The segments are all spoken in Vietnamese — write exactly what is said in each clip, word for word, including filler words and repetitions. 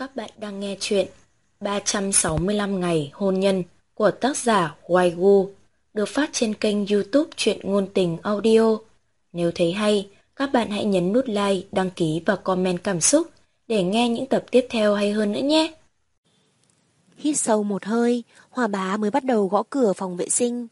Các bạn đang nghe chuyện ba trăm sáu mươi lăm ngày hôn nhân của tác giả Hoài Gu, được phát trên kênh YouTube Truyện Ngôn Tình Audio. Nếu thấy hay, các bạn hãy nhấn nút like, đăng ký và comment cảm xúc để nghe những tập tiếp theo hay hơn nữa nhé. Hít sâu một hơi, Hoa Bá mới bắt đầu gõ cửa phòng vệ sinh.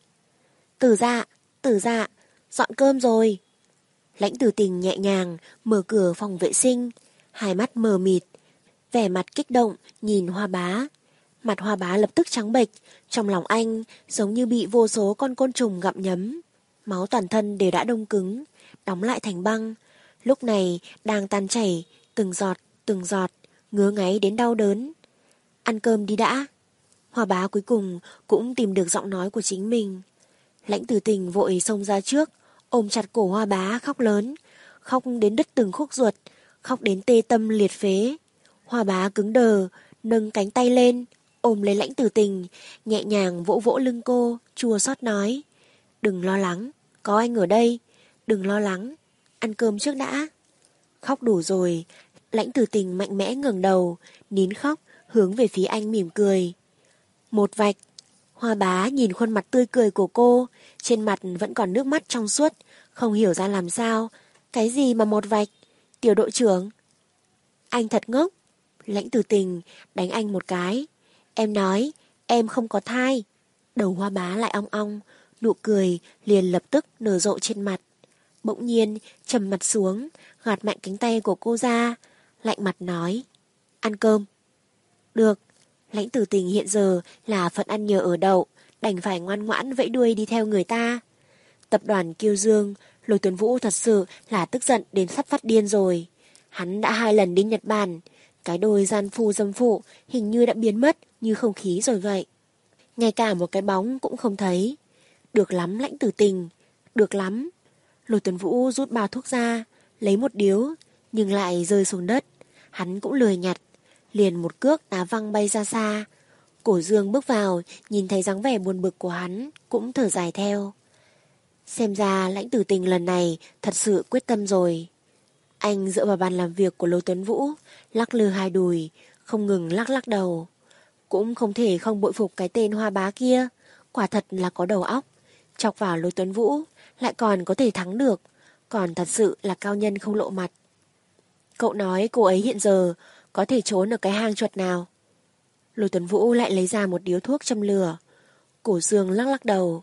Tử Dạ, Tử Dạ, dọn cơm rồi. Lãnh Tử Tình nhẹ nhàng mở cửa phòng vệ sinh, hai mắt mờ mịt, vẻ mặt kích động nhìn Hoa Bá. Mặt Hoa Bá lập tức trắng bệch, trong lòng anh giống như bị vô số con côn trùng gặm nhấm. Máu toàn thân đều đã đông cứng, đóng lại thành băng. Lúc này đang tan chảy, từng giọt, từng giọt, ngứa ngáy đến đau đớn. Ăn cơm đi đã. Hoa Bá cuối cùng cũng tìm được giọng nói của chính mình. Lãnh Tử Tình vội xông ra trước, ôm chặt cổ Hoa Bá khóc lớn, khóc đến đứt từng khúc ruột, khóc đến tê tâm liệt phế. Hoa Bá cứng đờ, nâng cánh tay lên, ôm lấy Lãnh Tử Tình, nhẹ nhàng vỗ vỗ lưng cô, chua xót nói: "Đừng lo lắng, có anh ở đây, đừng lo lắng, ăn cơm trước đã." Khóc đủ rồi, Lãnh Tử Tình mạnh mẽ ngẩng đầu, nín khóc, hướng về phía anh mỉm cười. Một vạch. Hoa Bá nhìn khuôn mặt tươi cười của cô, trên mặt vẫn còn nước mắt trong suốt, không hiểu ra làm sao. Cái gì mà một vạch? Tiểu đội trưởng. Anh thật ngốc. Lãnh Tử Tình đánh anh một cái. Em nói, em không có thai. Đầu Hoa Bá lại ong ong, nụ cười liền lập tức nở rộ trên mặt. Bỗng nhiên trầm mặt xuống, gạt mạnh cánh tay của cô ra, lạnh mặt nói: Ăn cơm. Được. Lãnh Tử Tình hiện giờ là phận ăn nhờ ở đậu, đành phải ngoan ngoãn vẫy đuôi đi theo người ta. Tập đoàn Kiêu Dương, Lôi Tuấn Vũ thật sự là tức giận đến sắp phát điên rồi. Hắn đã hai lần đi Nhật Bản, cái đôi gian phu dâm phụ hình như đã biến mất như không khí rồi vậy. Ngay cả một cái bóng cũng không thấy. Được lắm Lãnh Tử Tình, được lắm. Lôi Tuấn Vũ rút bao thuốc ra, lấy một điếu, nhưng lại rơi xuống đất. Hắn cũng lười nhặt, liền một cước đá văng bay ra xa. Cổ Dương bước vào, nhìn thấy dáng vẻ buồn bực của hắn, cũng thở dài theo. Xem ra Lãnh Tử Tình lần này thật sự quyết tâm rồi. Anh dựa vào bàn làm việc của Lôi Tuấn Vũ, lắc lư hai đùi, không ngừng lắc lắc đầu. Cũng không thể không bội phục cái tên Hoa Bá kia, quả thật là có đầu óc. Chọc vào Lôi Tuấn Vũ, lại còn có thể thắng được, còn thật sự là cao nhân không lộ mặt. Cậu nói cô ấy hiện giờ có thể trốn ở cái hang chuột nào? Lôi Tuấn Vũ lại lấy ra một điếu thuốc châm lửa. Cổ Dương lắc lắc đầu.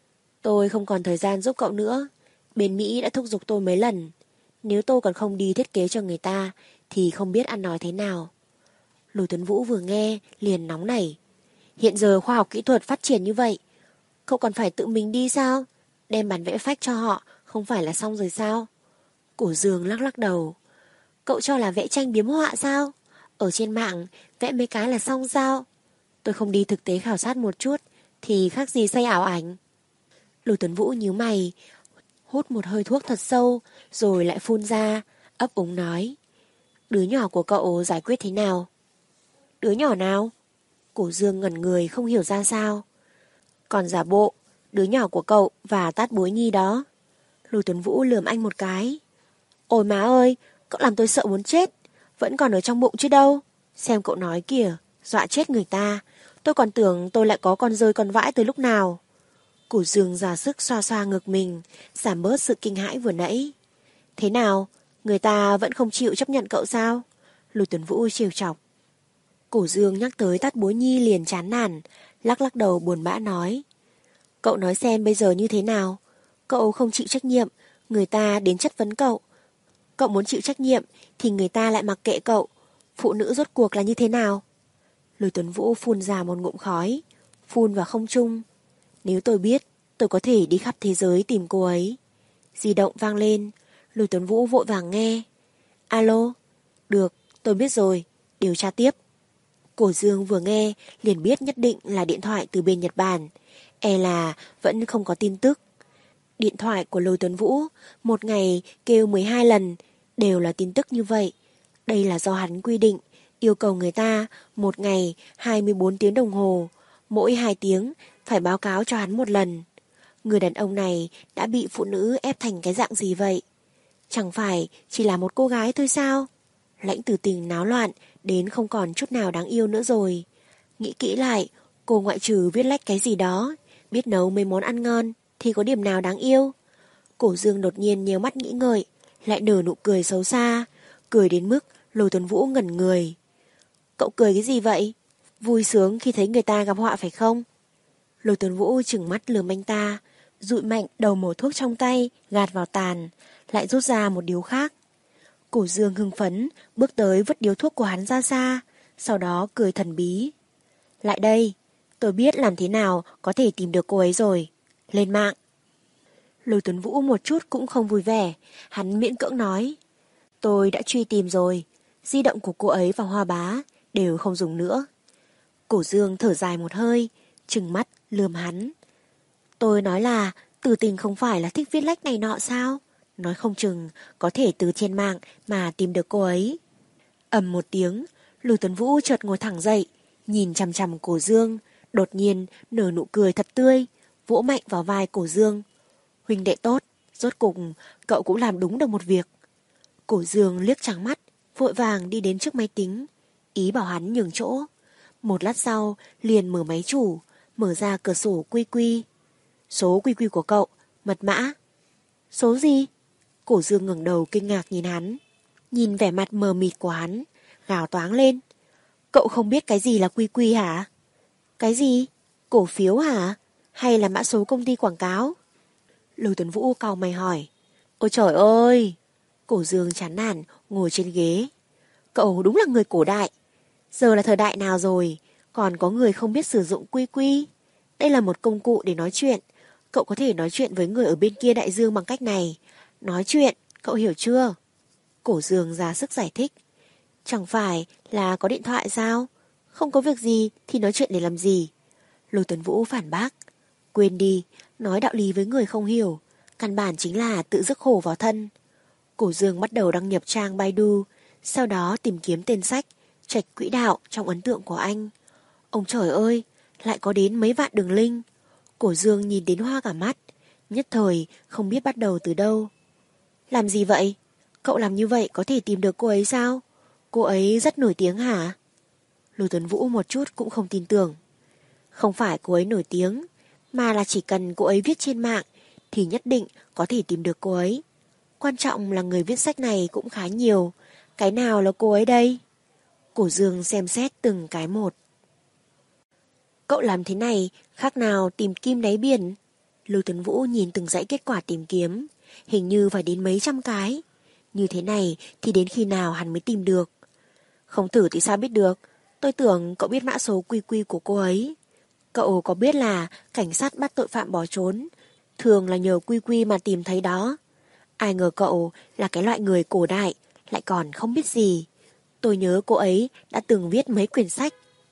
Tôi không còn thời gian giúp cậu nữa. Bên Mỹ đã thúc giục tôi mấy lần. Nếu tôi còn không đi thiết kế cho người ta thì không biết ăn nói thế nào. Lôi Tuấn Vũ vừa nghe liền nóng nảy. Hiện giờ khoa học kỹ thuật phát triển như vậy, cậu còn phải tự mình đi sao? Đem bản vẽ phách cho họ không phải là xong rồi sao? Cổ Dương lắc lắc đầu. Cậu cho là vẽ tranh biếm họa sao? Ở trên mạng vẽ mấy cái là xong sao? Tôi không đi thực tế khảo sát một chút thì khác gì xây ảo ảnh. Lôi Tuấn Vũ nhíu mày, hút một hơi thuốc thật sâu, rồi lại phun ra, ấp úng nói. Đứa nhỏ của cậu giải quyết thế nào? Đứa nhỏ nào? Cổ Dương ngẩn người không hiểu ra sao. Còn giả bộ, đứa nhỏ của cậu và Tát Bối Nhi đó. Lôi Tuấn Vũ lườm anh một cái. Ôi má ơi, cậu làm tôi sợ muốn chết. Vẫn còn ở trong bụng chứ đâu. Xem cậu nói kìa, dọa chết người ta. Tôi còn tưởng tôi lại có con rơi con vãi từ lúc nào. Cổ Dương ra sức xoa xoa ngực mình, giảm bớt sự kinh hãi vừa nãy. Thế nào, người ta vẫn không chịu chấp nhận cậu sao? Lôi Tuấn Vũ trêu chọc. Cổ Dương nhắc tới Tát Bối Nhi liền chán nản, lắc lắc đầu buồn bã nói. Cậu nói xem bây giờ như thế nào? Cậu không chịu trách nhiệm, người ta đến chất vấn cậu. Cậu muốn chịu trách nhiệm thì người ta lại mặc kệ cậu. Phụ nữ rốt cuộc là như thế nào? Lôi Tuấn Vũ phun ra một ngụm khói, phun vào không trung. Nếu tôi biết, tôi có thể đi khắp thế giới tìm cô ấy. Di động vang lên, Lôi Tuấn Vũ vội vàng nghe. Alo? Được, tôi biết rồi, điều tra tiếp. Cổ Dương vừa nghe liền biết nhất định là điện thoại từ bên Nhật Bản. E là vẫn không có tin tức. Điện thoại của Lôi Tuấn Vũ một ngày kêu mười hai lần, đều là tin tức như vậy. Đây là do hắn quy định, yêu cầu người ta một ngày hai mươi bốn tiếng đồng hồ, mỗi hai tiếng phải báo cáo cho hắn một lần. Người đàn ông này đã bị phụ nữ ép thành cái dạng gì vậy? Chẳng phải chỉ là một cô gái thôi sao? Lãnh Tử Tình náo loạn đến không còn chút nào đáng yêu nữa rồi. Nghĩ kỹ lại, cô ngoại trừ viết lách cái gì đó, biết nấu mấy món ăn ngon, thì có điểm nào đáng yêu? Cổ Dương đột nhiên nhíu mắt nghĩ ngợi, lại nở nụ cười xấu xa, cười đến mức Lôi Tuấn Vũ ngẩn người. Cậu cười cái gì vậy? Vui sướng khi thấy người ta gặp họa phải không? Lôi Tuấn Vũ trừng mắt lườm anh ta, dụi mạnh đầu mẩu thuốc trong tay, gạt vào tàn, lại rút ra một điếu khác. Cổ Dương hưng phấn, bước tới vứt điếu thuốc của hắn ra xa, sau đó cười thần bí. Lại đây, tôi biết làm thế nào có thể tìm được cô ấy rồi. Lên mạng. Lôi Tuấn Vũ một chút cũng không vui vẻ, hắn miễn cưỡng nói. Tôi đã truy tìm rồi, di động của cô ấy và Hoa Bá đều không dùng nữa. Cổ Dương thở dài một hơi, trừng mắt lườm hắn. Tôi nói là Tử Tình không phải là thích viết lách này nọ sao? Nói không chừng có thể từ trên mạng mà tìm được cô ấy. Ầm một tiếng, Lôi Tuấn Vũ chợt ngồi thẳng dậy, nhìn chằm chằm Cổ Dương, đột nhiên nở nụ cười thật tươi, vỗ mạnh vào vai Cổ Dương. Huynh đệ tốt, rốt cục cậu cũng làm đúng được một việc. Cổ Dương liếc trắng mắt, vội vàng đi đến trước máy tính, ý bảo hắn nhường chỗ. Một lát sau, liền mở máy chủ, mở ra cửa sổ quy quy. Số quy quy của cậu, mật mã. Số gì? Cổ Dương ngẩng đầu kinh ngạc nhìn hắn. Nhìn vẻ mặt mờ mịt của hắn, gào toáng lên. Cậu không biết cái gì là quy quy hả? Cái gì? Cổ phiếu hả? Hay là mã số công ty quảng cáo? Lôi Tuấn Vũ cau mày hỏi. Ôi trời ơi! Cổ Dương chán nản ngồi trên ghế. Cậu đúng là người cổ đại. Giờ là thời đại nào rồi, còn có người không biết sử dụng quy quy. Đây là một công cụ để nói chuyện. Cậu có thể nói chuyện với người ở bên kia đại dương bằng cách này. Nói chuyện, cậu hiểu chưa? Cổ Dương ra sức giải thích. Chẳng phải là có điện thoại sao? Không có việc gì thì nói chuyện để làm gì? Lôi Tuấn Vũ phản bác. Quên đi, nói đạo lý với người không hiểu, căn bản chính là tự rước khổ vào thân. Cổ Dương bắt đầu đăng nhập trang Baidu, sau đó tìm kiếm tên sách Trạch Quỹ Đạo trong ấn tượng của anh. Ông trời ơi, lại có đến mấy vạn đường link. Cổ Dương nhìn đến hoa cả mắt, nhất thời không biết bắt đầu từ đâu. Làm gì vậy? Cậu làm như vậy có thể tìm được cô ấy sao? Cô ấy rất nổi tiếng hả? Lôi Tuấn Vũ một chút cũng không tin tưởng. Không phải cô ấy nổi tiếng, mà là chỉ cần cô ấy viết trên mạng thì nhất định có thể tìm được cô ấy. Quan trọng là người viết sách này cũng khá nhiều. Cái nào là cô ấy đây? Cổ Dương xem xét từng cái một. Cậu làm thế này khác nào tìm kim đáy biển. Lôi Tuấn Vũ nhìn từng dãy kết quả tìm kiếm, hình như phải đến mấy trăm cái. Như thế này thì đến khi nào hắn mới tìm được? Không thử thì sao biết được? Tôi tưởng cậu biết mã số quy quy của cô ấy. Cậu có biết là cảnh sát bắt tội phạm bỏ trốn thường là nhờ quy quy mà tìm thấy đó. Ai ngờ cậu là cái loại người cổ đại, lại còn không biết gì. Tôi nhớ cô ấy đã từng viết mấy quyển sách.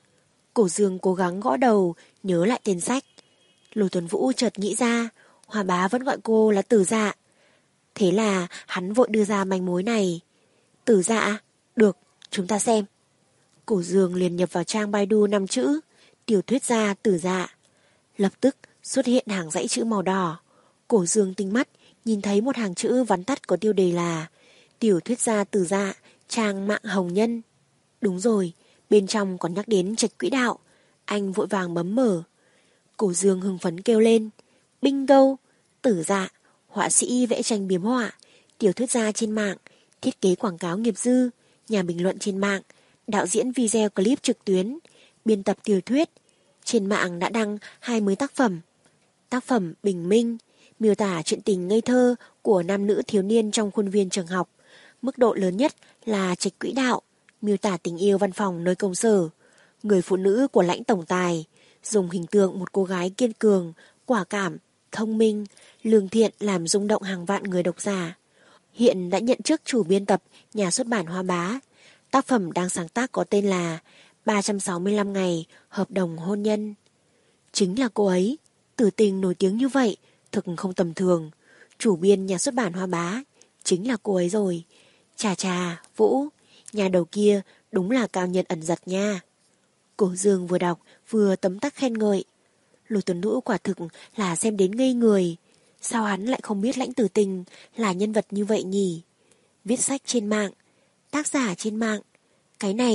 Cổ Dương cố gắng gõ đầu, nhớ lại tên sách. Lôi Tuấn Vũ chợt nghĩ ra, Hoa Bá vẫn gọi cô là Tử Dạ. Thế là hắn vội đưa ra manh mối này. Tử Dạ? Được, chúng ta xem. Cổ Dương liền nhập vào trang Baidu năm chữ, tiểu thuyết gia Tử Dạ. Lập tức xuất hiện hàng dãy chữ màu đỏ. Cổ Dương tinh mắt, nhìn thấy một hàng chữ vắn tắt có tiêu đề là tiểu thuyết gia Tử Dạ, trang mạng hồng nhân. Đúng rồi, bên trong còn nhắc đến Trạch Quỹ Đạo. Anh vội vàng bấm mở. Cổ Dương hưng phấn kêu lên. Bingo! Tử Dạ, họa sĩ vẽ tranh biếm họa, tiểu thuyết gia trên mạng, thiết kế quảng cáo nghiệp dư, nhà bình luận trên mạng, đạo diễn video clip trực tuyến, biên tập tiểu thuyết. Trên mạng đã đăng hai mươi tác phẩm. Tác phẩm Bình Minh, miêu tả chuyện tình ngây thơ của nam nữ thiếu niên trong khuôn viên trường học. Mức độ lớn nhất là Trạch Quỹ Đạo, miêu tả tình yêu văn phòng nơi công sở. Người phụ nữ của lãnh tổng tài, dùng hình tượng một cô gái kiên cường, quả cảm, thông minh, lương thiện làm rung động hàng vạn người độc giả. Hiện đã nhận chức chủ biên tập nhà xuất bản Hoa Bá. Tác phẩm đang sáng tác có tên là ba trăm sáu mươi lăm ngày hợp đồng hôn nhân. Chính là cô ấy, Tử Tình nổi tiếng như vậy, thực không tầm thường. Chủ biên nhà xuất bản Hoa Bá, chính là cô ấy rồi. Chà chà, Vũ, nhà đầu kia đúng là cao nhân ẩn giật nha. Cổ Dương vừa đọc vừa tấm tắc khen ngợi. Lôi Tuấn Vũ quả thực là xem đến ngây người. Sao hắn lại không biết Lãnh Tử Tình là nhân vật như vậy nhỉ? Viết sách trên mạng, tác giả trên mạng, cái này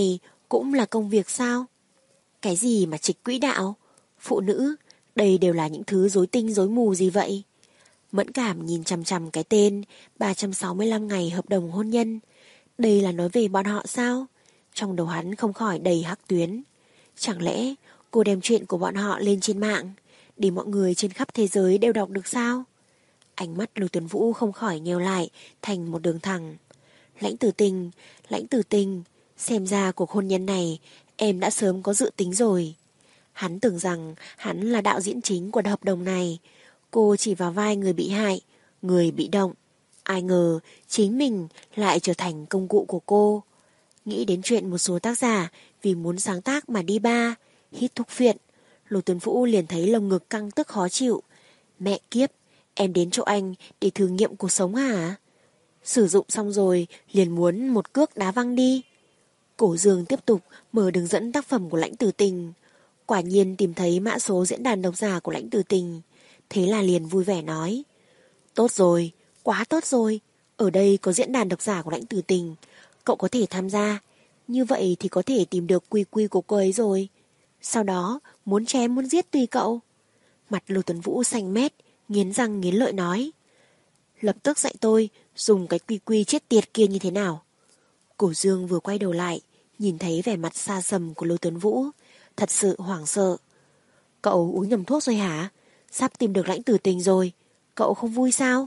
cũng là công việc sao? Cái gì mà trịch quỹ đạo? Phụ nữ, đây đều là những thứ rối tinh rối mù gì vậy? Mẫn Cảm nhìn chằm chằm cái tên ba trăm sáu mươi lăm ngày hợp đồng hôn nhân. Đây là nói về bọn họ sao? Trong đầu hắn không khỏi đầy hắc tuyến. Chẳng lẽ cô đem chuyện của bọn họ lên trên mạng để mọi người trên khắp thế giới đều đọc được sao? Ánh mắt Lôi Tuấn Vũ không khỏi nheo lại thành một đường thẳng. Lãnh Tử Tình, Lãnh Tử Tình, xem ra cuộc hôn nhân này em đã sớm có dự tính rồi. Hắn tưởng rằng hắn là đạo diễn chính của hợp đồng này, cô chỉ vào vai người bị hại, người bị động. Ai ngờ chính mình lại trở thành công cụ của cô. Nghĩ đến chuyện một số tác giả vì muốn sáng tác mà đi ba, hít thuốc phiện, Lôi Tuấn Vũ liền thấy lồng ngực căng tức khó chịu. Mẹ kiếp, em đến chỗ anh để thử nghiệm cuộc sống hả? Sử dụng xong rồi liền muốn một cước đá văng đi. Cổ Dương tiếp tục mở đường dẫn tác phẩm của Lãnh Tử Tình. Quả nhiên tìm thấy mã số diễn đàn độc giả của Lãnh Tử Tình. Thế là liền vui vẻ nói: tốt rồi, quá tốt rồi. Ở đây có diễn đàn độc giả của Lãnh Tử Tình, cậu có thể tham gia. Như vậy thì có thể tìm được quy quy của cô ấy rồi. Sau đó muốn chém muốn giết tùy cậu. Mặt Lôi Tuấn Vũ xanh mét, nghiến răng nghiến lợi nói: lập tức dạy tôi dùng cái quy quy chết tiệt kia như thế nào. Cổ Dương vừa quay đầu lại, nhìn thấy vẻ mặt xa sầm của Lôi Tuấn Vũ, thật sự hoảng sợ. Cậu uống nhầm thuốc rồi hả? Sắp tìm được Lãnh Tử Tình rồi, cậu không vui sao?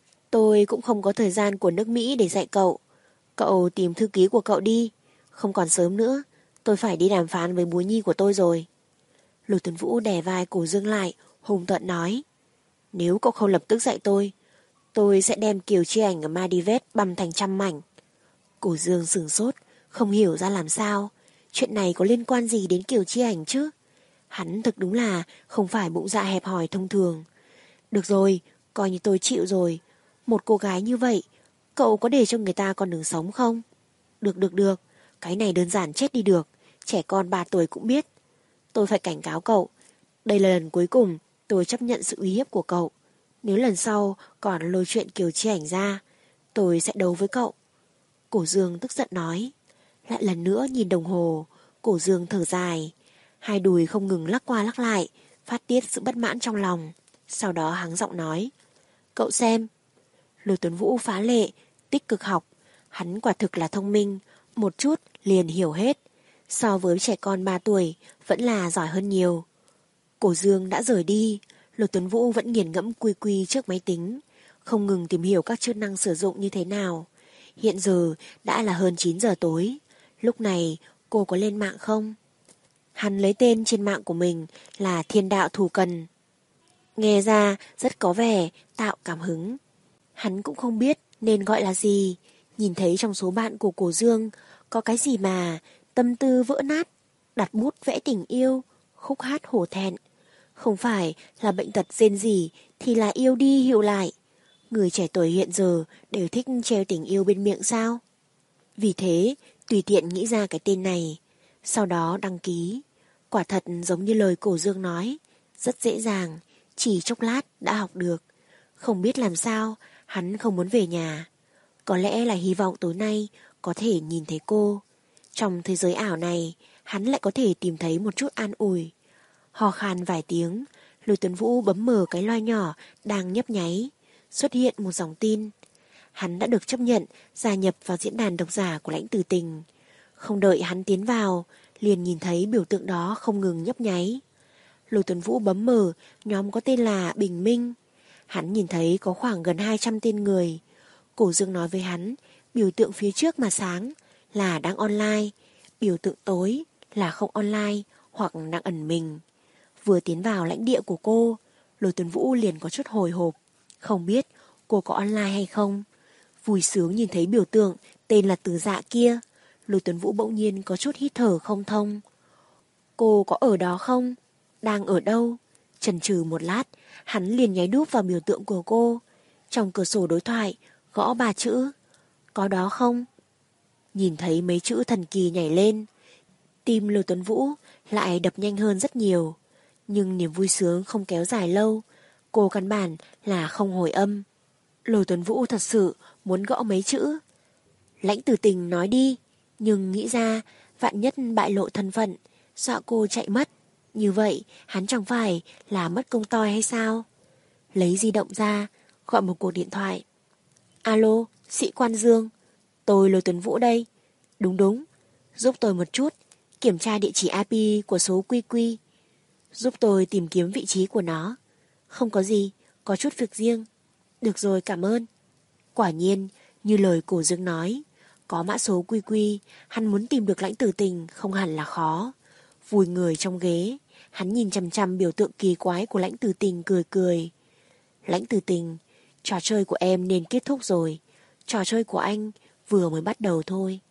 Tôi cũng không có thời gian của nước Mỹ để dạy cậu. Cậu tìm thư ký của cậu đi, không còn sớm nữa, tôi phải đi đàm phán với búa nhi của tôi rồi. Lôi Tuấn Vũ đè vai Cổ Dương lại, hùng tợn nói: nếu cậu không lập tức dạy tôi, tôi sẽ đem Kiều Chi Ảnh ở Maldives băm thành trăm mảnh. Cổ Dương sửng sốt, không hiểu ra làm sao. Chuyện này có liên quan gì đến Kiều Chi Ảnh chứ? Hắn thực đúng là không phải bụng dạ hẹp hòi thông thường. Được rồi, coi như tôi chịu rồi. Một cô gái như vậy, cậu có để cho người ta con đường sống không? Được được được, cái này đơn giản chết đi được. Trẻ con ba tuổi cũng biết. Tôi phải cảnh cáo cậu, đây là lần cuối cùng tôi chấp nhận sự uy hiếp của cậu. Nếu lần sau còn lôi chuyện Kiều Chi Ảnh ra, tôi sẽ đấu với cậu. Cổ Dương tức giận nói. Lại lần nữa nhìn đồng hồ, Cổ Dương thở dài. Hai đùi không ngừng lắc qua lắc lại, phát tiết sự bất mãn trong lòng. Sau đó hắng giọng nói: cậu xem. Lôi Tuấn Vũ phá lệ, tích cực học. Hắn quả thực là thông minh, một chút liền hiểu hết. So với trẻ con ba tuổi, vẫn là giỏi hơn nhiều. Cổ Dương đã rời đi, Lôi Tuấn Vũ vẫn nghiền ngẫm quy quy trước máy tính, không ngừng tìm hiểu các chức năng sử dụng như thế nào. Hiện giờ đã là hơn chín giờ tối. Lúc này cô có lên mạng không? Hắn lấy tên trên mạng của mình là Thiên Đạo Thù Cần. Nghe ra rất có vẻ tạo cảm hứng. Hắn cũng không biết nên gọi là gì. Nhìn thấy trong số bạn của Cổ Dương có cái gì mà tâm tư vỡ nát, đặt bút vẽ tình yêu, khúc hát hổ thẹn. Không phải là bệnh tật rên rỉ thì là yêu đi hiệu lại. Người trẻ tuổi hiện giờ đều thích treo tình yêu bên miệng sao? Vì thế tùy tiện nghĩ ra cái tên này, sau đó đăng ký. Quả thật giống như lời Cổ Dương nói, rất dễ dàng, chỉ chốc lát đã học được. Không biết làm sao, hắn không muốn về nhà. Có lẽ là hy vọng tối nay có thể nhìn thấy cô. Trong thế giới ảo này, hắn lại có thể tìm thấy một chút an ủi. Hò khan vài tiếng, Lôi Tuấn Vũ bấm mở cái loa nhỏ đang nhấp nháy. Xuất hiện một dòng tin. Hắn đã được chấp nhận gia nhập vào diễn đàn độc giả của Lãnh Tử Tình. Không đợi hắn tiến vào, liền nhìn thấy biểu tượng đó không ngừng nhấp nháy. Lôi Tuấn Vũ bấm mở nhóm có tên là Bình Minh. Hắn nhìn thấy có khoảng gần hai trăm tên người. Cổ Dương nói với hắn, biểu tượng phía trước mà sáng là đang online, biểu tượng tối là không online hoặc đang ẩn mình. Vừa tiến vào lãnh địa của cô, Lôi Tuấn Vũ liền có chút hồi hộp, không biết cô có online hay không. Vui sướng nhìn thấy biểu tượng tên là Từ Dạ kia, Lôi Tuấn Vũ bỗng nhiên có chút hít thở không thông. Cô có ở đó không? Đang ở đâu? Chần chừ một lát, hắn liền nháy đúp vào biểu tượng của cô. Trong cửa sổ đối thoại, gõ ba chữ. Có đó không? Nhìn thấy mấy chữ thần kỳ nhảy lên, tim Lôi Tuấn Vũ lại đập nhanh hơn rất nhiều. Nhưng niềm vui sướng không kéo dài lâu, cô căn bản là không hồi âm. Lôi Tuấn Vũ thật sự muốn gõ mấy chữ. Lãnh Tử Tình nói đi, nhưng nghĩ ra Vạn nhất bại lộ thân phận, dọa cô chạy mất. Như vậy, hắn chẳng phải là mất công toi hay sao? Lấy di động ra, gọi một cuộc điện thoại. Alo, sĩ quan Dương, tôi Lôi Tuấn Vũ đây. Đúng đúng, giúp tôi một chút, kiểm tra địa chỉ i pê của số quy quy. Giúp tôi tìm kiếm vị trí của nó. Không có gì, có chút việc riêng. Được rồi, cảm ơn. Quả nhiên, như lời cổ Dương nói, có mã số quy quy, hắn muốn tìm được Lãnh Tử Tình không hẳn là khó. Vùi người trong ghế, hắn nhìn chằm chằm biểu tượng kỳ quái của Lãnh Tử Tình cười cười. Lãnh Tử Tình, trò chơi của em nên kết thúc rồi. Trò chơi của anh vừa mới bắt đầu thôi.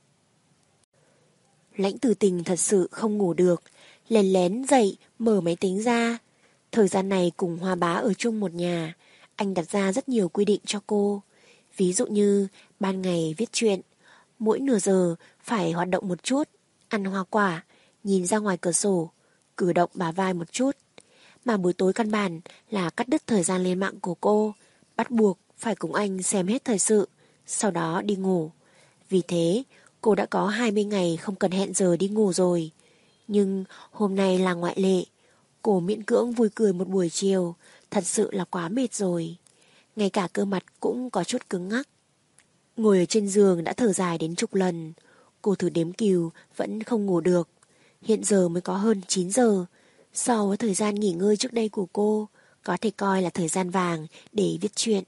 Lãnh Tử Tình thật sự không ngủ được, lén lén dậy mở máy tính ra. Thời gian này cùng Hoa Bá ở chung một nhà, anh đặt ra rất nhiều quy định cho cô. Ví dụ như ban ngày viết truyện, mỗi nửa giờ phải hoạt động một chút, ăn hoa quả, nhìn ra ngoài cửa sổ, cử động bả vai một chút. Mà buổi tối căn bản là cắt đứt thời gian lên mạng của cô, bắt buộc phải cùng anh xem hết thời sự, sau đó đi ngủ. Vì thế, cô đã có hai mươi ngày không cần hẹn giờ đi ngủ rồi. Nhưng hôm nay là ngoại lệ. Cô miễn cưỡng vui cười một buổi chiều, thật sự là quá mệt rồi. Ngay cả cơ mặt cũng có chút cứng ngắc. Ngồi ở trên giường đã thở dài đến chục lần. Cô thử đếm cừu vẫn không ngủ được. Hiện giờ mới có hơn chín giờ. So với thời gian nghỉ ngơi trước đây của cô, có thể coi là thời gian vàng để viết truyện.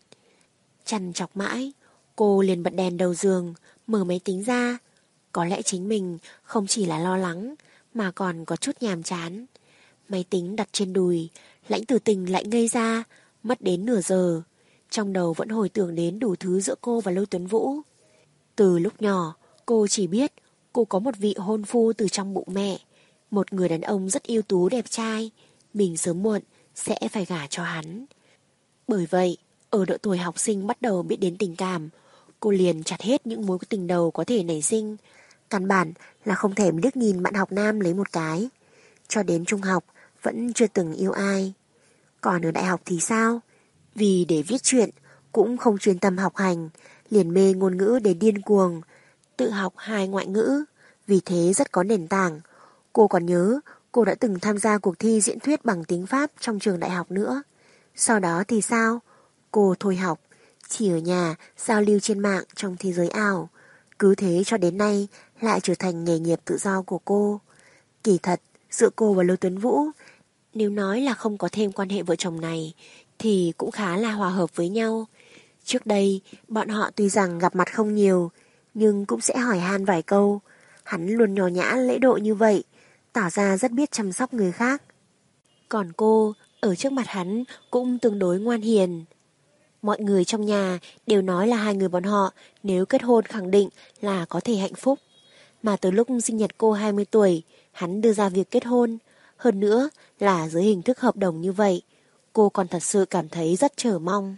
Chằn chọc mãi, cô liền bật đèn đầu giường, mở máy tính ra. Có lẽ chính mình không chỉ là lo lắng, mà còn có chút nhàm chán. Máy tính đặt trên đùi, Lãnh Tử Tình lại ngây ra, mất đến nửa giờ. Trong đầu vẫn hồi tưởng đến đủ thứ giữa cô và Lôi Tuấn Vũ. Từ lúc nhỏ, cô chỉ biết cô có một vị hôn phu từ trong bụng mẹ. Một người đàn ông rất ưu tú đẹp trai, mình sớm muộn sẽ phải gả cho hắn. Bởi vậy, ở độ tuổi học sinh bắt đầu biết đến tình cảm, cô liền chặt hết những mối tình đầu có thể nảy sinh. Căn bản là không thèm liếc nhìn bạn học nam lấy một cái. Cho đến trung học vẫn chưa từng yêu ai. Còn ở đại học thì sao? Vì để viết truyện cũng không chuyên tâm học hành, liền mê ngôn ngữ để điên cuồng, tự học hai ngoại ngữ, vì thế rất có nền tảng. Cô còn nhớ cô đã từng tham gia cuộc thi diễn thuyết bằng tiếng Pháp trong trường đại học nữa. Sau đó thì sao? Cô thôi học, chỉ ở nhà giao lưu trên mạng trong thế giới ảo. Cứ thế cho đến nay lại trở thành nghề nghiệp tự do của cô. Kỳ thật, giữa cô và Lôi Tuấn Vũ, nếu nói là không có thêm quan hệ vợ chồng này, thì cũng khá là hòa hợp với nhau. Trước đây, bọn họ tuy rằng gặp mặt không nhiều, nhưng cũng sẽ hỏi han vài câu. Hắn luôn nhỏ nhã lễ độ như vậy, tỏ ra rất biết chăm sóc người khác. Còn cô, ở trước mặt hắn cũng tương đối ngoan hiền. Mọi người trong nhà đều nói là hai người bọn họ nếu kết hôn khẳng định là có thể hạnh phúc. Mà từ lúc sinh nhật cô hai mươi tuổi, hắn đưa ra việc kết hôn. Hơn nữa là dưới hình thức hợp đồng như vậy, cô còn thật sự cảm thấy rất chờ mong.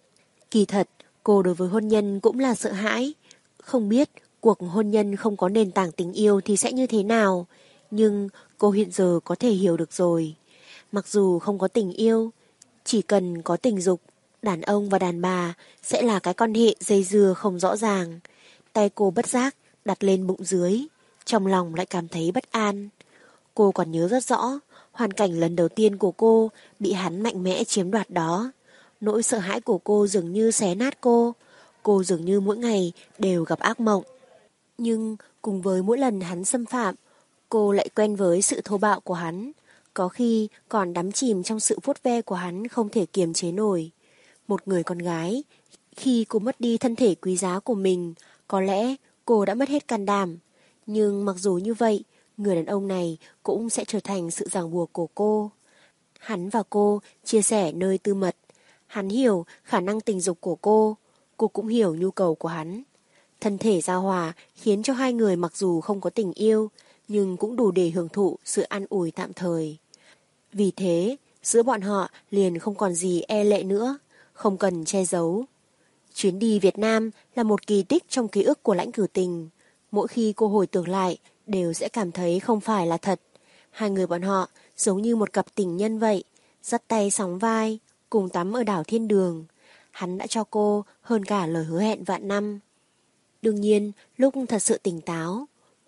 Kỳ thật, cô đối với hôn nhân cũng là sợ hãi. Không biết cuộc hôn nhân không có nền tảng tình yêu thì sẽ như thế nào. Nhưng cô hiện giờ có thể hiểu được rồi. Mặc dù không có tình yêu, chỉ cần có tình dục, đàn ông và đàn bà sẽ là cái quan hệ dây dưa không rõ ràng. Tay cô bất giác đặt lên bụng dưới, trong lòng lại cảm thấy bất an. Cô còn nhớ rất rõ hoàn cảnh lần đầu tiên của cô bị hắn mạnh mẽ chiếm đoạt đó. Nỗi sợ hãi của cô dường như xé nát cô. Cô dường như mỗi ngày đều gặp ác mộng. Nhưng cùng với mỗi lần hắn xâm phạm, cô lại quen với sự thô bạo của hắn. Có khi còn đắm chìm trong sự vuốt ve của hắn không thể kiềm chế nổi. Một người con gái, khi cô mất đi thân thể quý giá của mình, có lẽ cô đã mất hết can đảm. Nhưng mặc dù như vậy, người đàn ông này cũng sẽ trở thành sự ràng buộc của cô. Hắn và cô chia sẻ nơi tư mật. Hắn hiểu khả năng tình dục của cô, cô cũng hiểu nhu cầu của hắn. Thân thể giao hòa khiến cho hai người mặc dù không có tình yêu, nhưng cũng đủ để hưởng thụ sự an ủi tạm thời. Vì thế, giữa bọn họ liền không còn gì e lệ nữa, không cần che giấu. Chuyến đi Việt Nam là một kỳ tích trong ký ức của Lãnh Cửu Tình. Mỗi khi cô hồi tưởng lại, đều sẽ cảm thấy không phải là thật. Hai người bọn họ giống như một cặp tình nhân vậy, dắt tay sóng vai, cùng tắm ở đảo Thiên Đường. Hắn đã cho cô hơn cả lời hứa hẹn vạn năm. Đương nhiên, lúc thật sự tỉnh táo,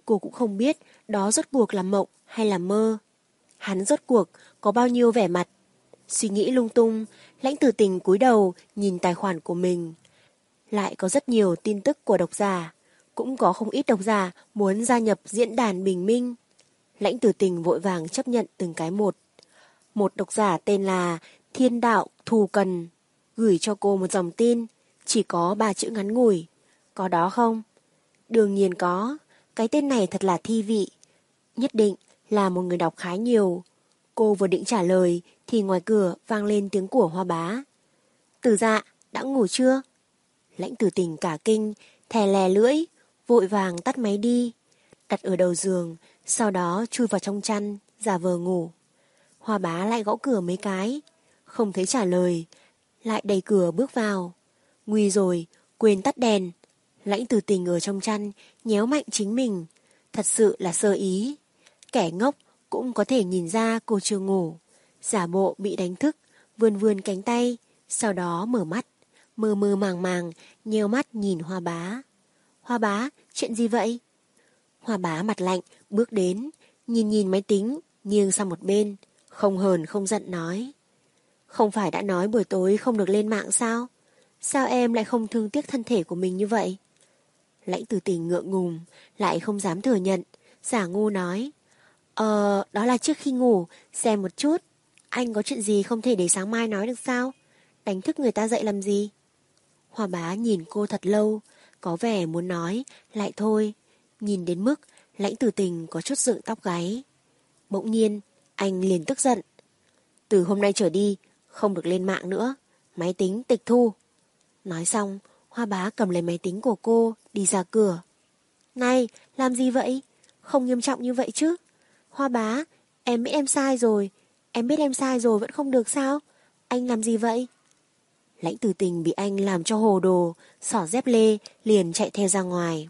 Cô cũng không biết đó rốt cuộc là mộng hay là mơ. Hắn rốt cuộc có bao nhiêu vẻ mặt. Suy nghĩ lung tung, Lãnh Tử Tình cúi đầu nhìn tài khoản của mình. Lại có rất nhiều tin tức của độc giả. Cũng có không ít độc giả muốn gia nhập diễn đàn bình minh. Lãnh Tử Tình vội vàng chấp nhận từng cái một. Một độc giả tên là Thiên Đạo Thù Cần gửi cho cô một dòng tin, chỉ có ba chữ ngắn ngủi. Có đó không? Đương nhiên có. Cái tên này thật là thi vị. Nhất định là một người đọc khá nhiều. Cô vừa định trả lời thì ngoài cửa vang lên tiếng của Hoa Bá. Tử Dạ, đã ngủ chưa? Lãnh Tử Tình cả kinh, thè lè lưỡi, vội vàng tắt máy đi, đặt ở đầu giường, sau đó chui vào trong chăn, giả vờ ngủ. Hoa Bá lại gõ cửa mấy cái, không thấy trả lời, lại đẩy cửa bước vào. Nguy rồi, quên tắt đèn. Lãnh Tử Tình ở trong chăn, nhéo mạnh chính mình, thật sự là sơ ý. Kẻ ngốc cũng có thể nhìn ra cô chưa ngủ, giả bộ bị đánh thức, vươn vươn cánh tay, sau đó mở mắt, mơ mơ màng màng, nheo mắt nhìn Hoa Bá. Hoa Bá, chuyện gì vậy? Hoa Bá mặt lạnh, bước đến, nhìn nhìn máy tính, nghiêng sang một bên, không hờn không giận nói. Không phải đã nói buổi tối không được lên mạng sao? Sao em lại không thương tiếc thân thể của mình như vậy? Lãnh Tử Tình ngượng ngùng, lại không dám thừa nhận, giả ngu nói. Ờ, đó là trước khi ngủ, xem một chút. Anh có chuyện gì không thể để sáng mai nói được sao? Đánh thức người ta dậy làm gì? Hoa Bá nhìn cô thật lâu, có vẻ muốn nói, lại thôi. Nhìn đến mức Lãnh Tử Tình có chút dựng tóc gáy. Bỗng nhiên, anh liền tức giận. Từ hôm nay trở đi, không được lên mạng nữa. Máy tính tịch thu. Nói xong, Hoa Bá cầm lấy máy tính của cô, đi ra cửa. Này, làm gì vậy? Không nghiêm trọng như vậy chứ. Hoa Bá, em biết em sai rồi. Em biết em sai rồi vẫn không được sao? Anh làm gì vậy? Lãnh Tử Tình bị anh làm cho hồ đồ, xỏ dép lê, liền chạy theo ra ngoài.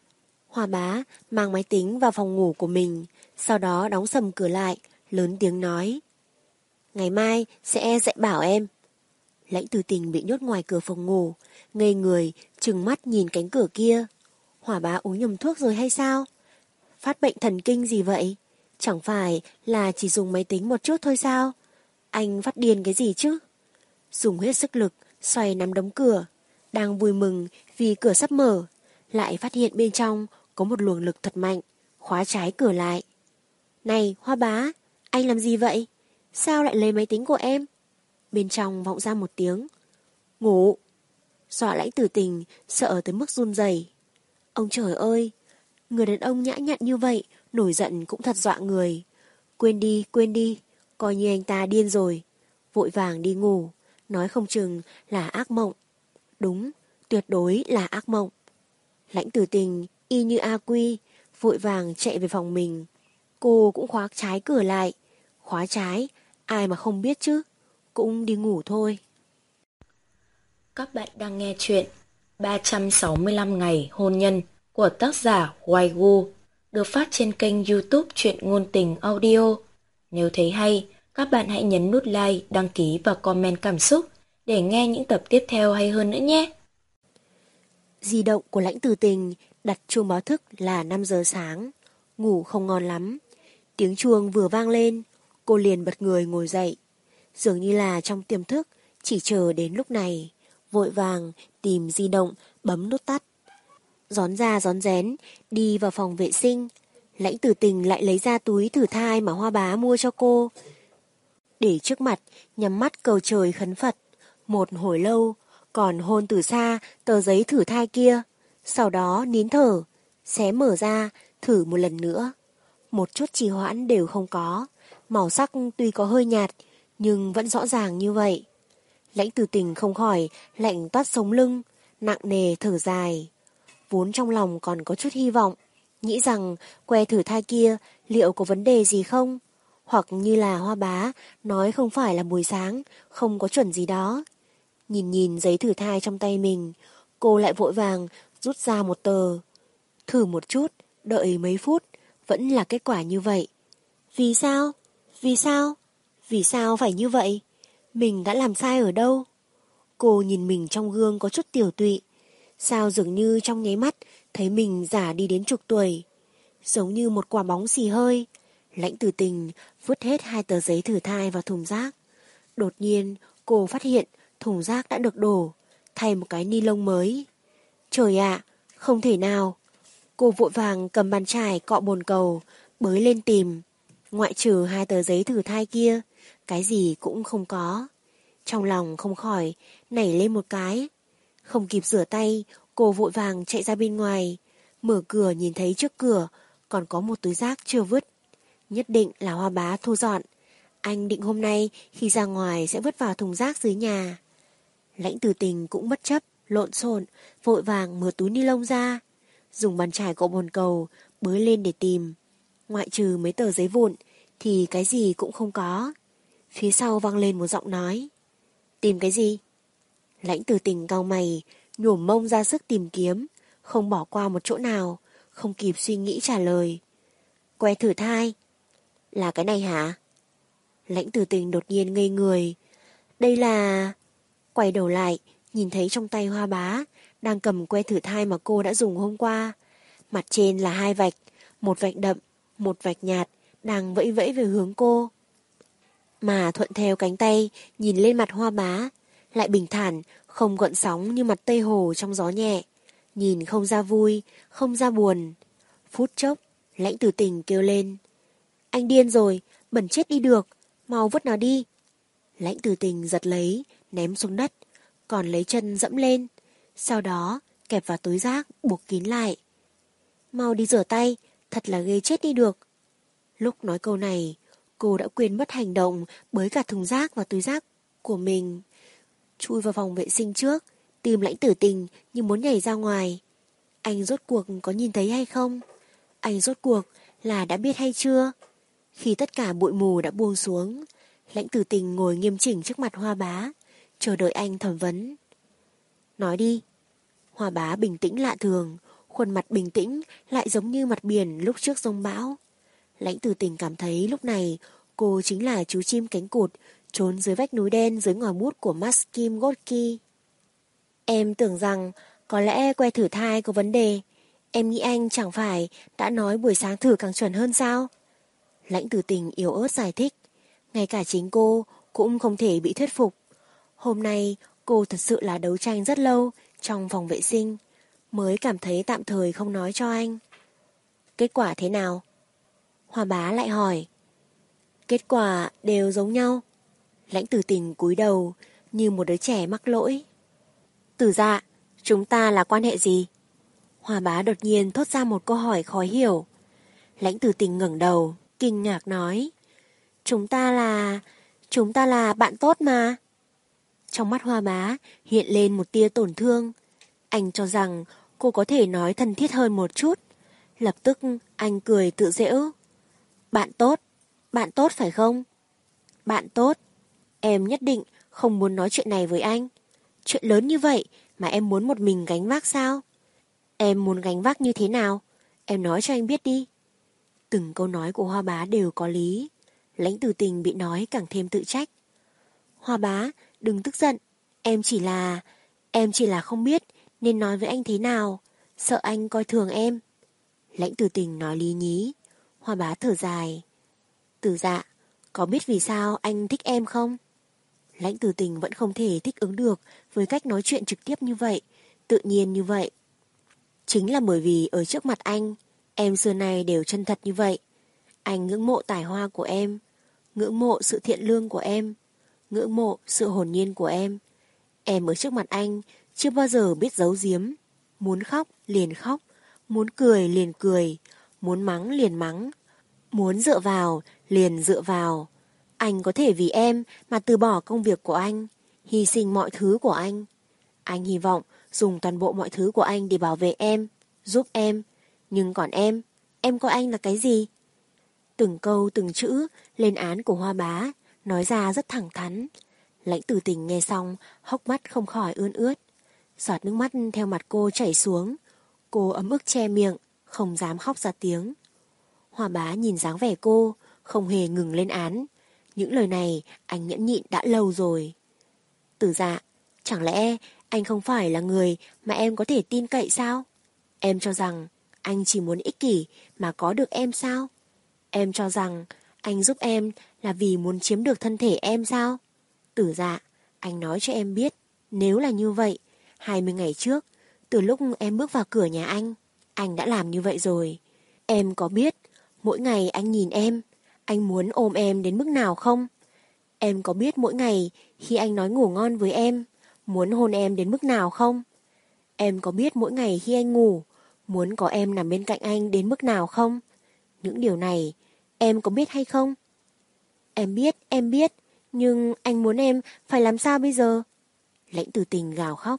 Hoa Bá mang máy tính vào phòng ngủ của mình, sau đó đóng sầm cửa lại, lớn tiếng nói. Ngày mai sẽ dạy bảo em. Lãnh Tử Tình bị nhốt ngoài cửa phòng ngủ, ngây người, trừng mắt nhìn cánh cửa kia. Hoa Bá uống nhầm thuốc rồi hay sao? Phát bệnh thần kinh gì vậy? Chẳng phải là chỉ dùng máy tính một chút thôi sao? Anh phát điên cái gì chứ? Dùng hết sức lực, xoay nắm đóng cửa. Đang vui mừng vì cửa sắp mở, lại phát hiện bên trong có một luồng lực thật mạnh, khóa trái cửa lại. Này, Hoa Bá, anh làm gì vậy? Sao lại lấy máy tính của em? Bên trong vọng ra một tiếng. Ngủ. Dọa Lãnh Tử Tình, sợ tới mức run rẩy. Ông trời ơi, người đàn ông nhã nhặn như vậy, nổi giận cũng thật dọa người. Quên đi, quên đi, coi như anh ta điên rồi. Vội vàng đi ngủ, nói không chừng là ác mộng. Đúng, tuyệt đối là ác mộng. Lãnh Tử Tình y như A Quy, vội vàng chạy về phòng mình. Cô cũng khóa trái cửa lại. Khóa trái, ai mà không biết chứ. Cũng đi ngủ thôi. Các bạn đang nghe chuyện ba trăm sáu mươi lăm ngày hôn nhân của tác giả Waigu, được phát trên kênh YouTube Truyện Ngôn Tình Audio. Nếu thấy hay, các bạn hãy nhấn nút like, đăng ký và comment cảm xúc để nghe những tập tiếp theo hay hơn nữa nhé. Di động của Lãnh Tử Tình đặt chuông báo thức là năm giờ sáng. Ngủ không ngon lắm. Tiếng chuông vừa vang lên, cô liền bật người ngồi dậy. Dường như là trong tiềm thức, chỉ chờ đến lúc này, vội vàng tìm di động, bấm nút tắt. Rón ra rón rén, đi vào phòng vệ sinh. Lãnh Tử Tình lại lấy ra túi thử thai mà Hoa Bá mua cho cô. Để trước mặt, nhắm mắt cầu trời khấn Phật. Một hồi lâu, còn hôn từ xa tờ giấy thử thai kia. Sau đó nín thở, xé mở ra, thử một lần nữa. Một chút trì hoãn đều không có. Màu sắc tuy có hơi nhạt, nhưng vẫn rõ ràng như vậy. Lãnh Tử Tình không khỏi lạnh toát sống lưng, nặng nề thở dài. Vốn trong lòng còn có chút hy vọng, nghĩ rằng que thử thai kia liệu có vấn đề gì không? Hoặc như là Hoa Bá nói không phải là buổi sáng, không có chuẩn gì đó. Nhìn nhìn giấy thử thai trong tay mình, cô lại vội vàng rút ra một tờ. Thử một chút, đợi mấy phút, vẫn là kết quả như vậy. Vì sao? Vì sao? Vì sao phải như vậy? Mình đã làm sai ở đâu? Cô nhìn mình trong gương có chút tiểu tụy. Sao dường như trong nháy mắt thấy mình già đi đến chục tuổi. Giống như một quả bóng xì hơi, Lãnh Tử Tình vứt hết hai tờ giấy thử thai vào thùng rác. Đột nhiên, cô phát hiện thùng rác đã được đổ, thay một cái ni lông mới. Trời ạ, không thể nào. Cô vội vàng cầm bàn chải cọ bồn cầu, bới lên tìm. Ngoại trừ hai tờ giấy thử thai kia, cái gì cũng không có. Trong lòng không khỏi nảy lên một cái. Không kịp rửa tay, cô vội vàng chạy ra bên ngoài. Mở cửa nhìn thấy trước cửa còn có một túi rác chưa vứt. Nhất định là Hoa Bá thu dọn. Anh định hôm nay khi ra ngoài sẽ vứt vào thùng rác dưới nhà. Lãnh Tử Tình cũng bất chấp, lộn xộn, vội vàng mở túi ni lông ra, dùng bàn chải cọ bồn cầu bới lên để tìm. Ngoại trừ mấy tờ giấy vụn thì cái gì cũng không có. Phía sau vang lên một giọng nói. Tìm cái gì? Lãnh Tử Tình cau mày, nhổm mông ra sức tìm kiếm, không bỏ qua một chỗ nào, không kịp suy nghĩ trả lời. Que thử thai. Là cái này hả? Lãnh Tử Tình đột nhiên ngây người. Đây là... Quay đầu lại, nhìn thấy trong tay Hoa Bá đang cầm que thử thai mà cô đã dùng hôm qua. Mặt trên là hai vạch, một vạch đậm, một vạch nhạt, đang vẫy vẫy về hướng cô. Mà thuận theo cánh tay, nhìn lên mặt Hoa Bá, lại bình thản, không gợn sóng như mặt Tây Hồ trong gió nhẹ. Nhìn không ra vui, không ra buồn. Phút chốc, Lãnh Tử Tình kêu lên. Anh điên rồi, bẩn chết đi được, mau vứt nó đi. Lãnh Tử Tình giật lấy, ném xuống đất, còn lấy chân dẫm lên. Sau đó, kẹp vào túi rác, buộc kín lại. Mau đi rửa tay, thật là ghê chết đi được. Lúc nói câu này, cô đã quên mất hành động bới cả thùng rác và túi rác của mình. Chui vào phòng vệ sinh trước, tìm Lãnh Tử Tình như muốn nhảy ra ngoài. Anh rốt cuộc có nhìn thấy hay không? Anh rốt cuộc là đã biết hay chưa? Khi tất cả bụi mù đã buông xuống, Lãnh Tử Tình ngồi nghiêm chỉnh trước mặt Hoa Bá, chờ đợi anh thẩm vấn. Nói đi. Hoa Bá bình tĩnh lạ thường, khuôn mặt bình tĩnh lại giống như mặt biển lúc trước giông bão. Lãnh Tử Tình cảm thấy lúc này cô chính là chú chim cánh cụt trốn dưới vách núi đen dưới ngòi bút của Maxim Gorky. Em tưởng rằng có lẽ que thử thai có vấn đề. Em nghĩ anh chẳng phải đã nói buổi sáng thử càng chuẩn hơn sao? Lãnh Tử Tình yếu ớt giải thích. Ngay cả chính cô cũng không thể bị thuyết phục. Hôm nay cô thật sự là đấu tranh rất lâu trong phòng vệ sinh, mới cảm thấy tạm thời không nói cho anh. Kết quả thế nào? Hoa Bá lại hỏi. Kết quả đều giống nhau. Lãnh Tử Tình cúi đầu như một đứa trẻ mắc lỗi. Tử Dạ, chúng ta là quan hệ gì? Hoa Bá đột nhiên thốt ra một câu hỏi khó hiểu. Lãnh Tử Tình ngẩng đầu, kinh ngạc nói. Chúng ta là... Chúng ta là bạn tốt mà. Trong mắt Hoa Bá hiện lên một tia tổn thương. Anh cho rằng cô có thể nói thân thiết hơn một chút. Lập tức anh cười tự giễu. Bạn tốt, bạn tốt phải không? Bạn tốt, em nhất định không muốn nói chuyện này với anh. Chuyện lớn như vậy mà em muốn một mình gánh vác sao? Em muốn gánh vác như thế nào? Em nói cho anh biết đi. Từng câu nói của Hoa Bá đều có lý. Lãnh Tử Tình bị nói càng thêm tự trách. Hoa Bá, đừng tức giận. Em chỉ là... Em chỉ là không biết nên nói với anh thế nào. Sợ anh coi thường em. Lãnh Tử Tình nói lý nhí. Hoa Bá thở dài. Tử Dạ, có biết vì sao anh thích em không? Lãnh Tử Tình vẫn không thể thích ứng được với cách nói chuyện trực tiếp như vậy, tự nhiên như vậy. Chính là bởi vì ở trước mặt anh, em xưa nay đều chân thật như vậy. Anh ngưỡng mộ tài hoa của em, ngưỡng mộ sự thiện lương của em, ngưỡng mộ sự hồn nhiên của em. Em ở trước mặt anh chưa bao giờ biết giấu giếm. Muốn khóc liền khóc, muốn cười liền cười, muốn mắng liền mắng, muốn dựa vào liền dựa vào. Anh có thể vì em mà từ bỏ công việc của anh, hy sinh mọi thứ của anh. Anh hy vọng dùng toàn bộ mọi thứ của anh để bảo vệ em, giúp em. Nhưng còn em, em coi anh là cái gì? Từng câu từng chữ lên án của Hoa Bá nói ra rất thẳng thắn. Lãnh Tử Tình nghe xong, hốc mắt không khỏi ươn ướt. Giọt nước mắt theo mặt cô chảy xuống. Cô ấm ức che miệng, không dám khóc ra tiếng. Hoa Bá nhìn dáng vẻ cô, không hề ngừng lên án. Những lời này anh nhẫn nhịn đã lâu rồi. Tử Dạ, chẳng lẽ anh không phải là người mà em có thể tin cậy sao? Em cho rằng Anh chỉ muốn ích kỷ mà có được em sao? Em cho rằng anh giúp em là vì muốn chiếm được thân thể em sao? Tử Dạ, anh nói cho em biết, nếu là như vậy, hai mươi ngày trước, từ lúc em bước vào cửa nhà anh, anh đã làm như vậy rồi. Em có biết, mỗi ngày anh nhìn em, anh muốn ôm em đến mức nào không? Em có biết mỗi ngày khi anh nói ngủ ngon với em, muốn hôn em đến mức nào không? Em có biết mỗi ngày khi anh ngủ, muốn có em nằm bên cạnh anh đến mức nào không? Những điều này, em có biết hay không? Em biết, em biết, nhưng anh muốn em phải làm sao bây giờ? Lãnh Tử Tình gào khóc.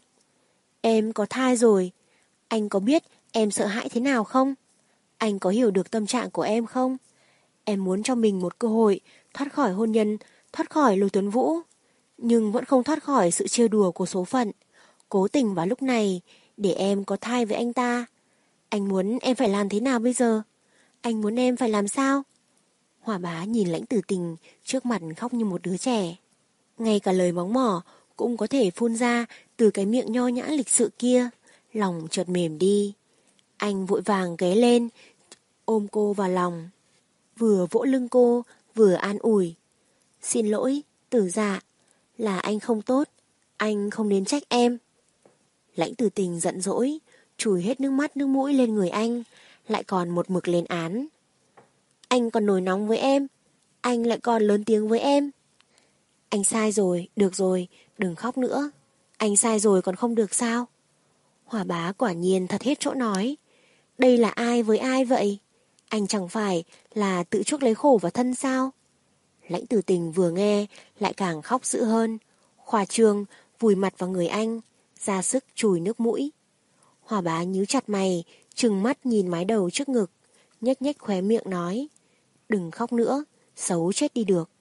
Em có thai rồi, anh có biết em sợ hãi thế nào không? Anh có hiểu được tâm trạng của em không? Em muốn cho mình một cơ hội thoát khỏi hôn nhân, thoát khỏi Lôi Tuấn Vũ, nhưng vẫn không thoát khỏi sự trêu đùa của số phận. Cố tình vào lúc này để em có thai với anh ta. Anh muốn em phải làm thế nào bây giờ? Anh muốn em phải làm sao? Hỏa Bá nhìn Lãnh Tử Tình trước mặt khóc như một đứa trẻ. Ngay cả lời móng mỏ cũng có thể phun ra từ cái miệng nho nhã lịch sự kia. Lòng chợt mềm đi. Anh vội vàng ghé lên, ôm cô vào lòng, vừa vỗ lưng cô, vừa an ủi. Xin lỗi, Tử Dạ, là anh không tốt, anh không nên trách em. Lãnh Tử Tình giận dỗi, chùi hết nước mắt nước mũi lên người anh, lại còn một mực lên án. Anh còn nổi nóng với em, anh lại còn lớn tiếng với em. Anh sai rồi, được rồi, đừng khóc nữa. Anh sai rồi còn không được sao? Hỏa Bá quả nhiên thật hết chỗ nói. Đây là ai với ai vậy? Anh chẳng phải là tự chuốc lấy khổ vào thân sao? Lãnh Tử Tình vừa nghe lại càng khóc dữ hơn. Khoa trương vùi mặt vào người anh, ra sức chùi nước mũi. Hỏa Bá nhíu chặt mày, trừng mắt nhìn mái đầu trước ngực, nhếch nhếch khóe miệng nói: đừng khóc nữa, xấu chết đi được.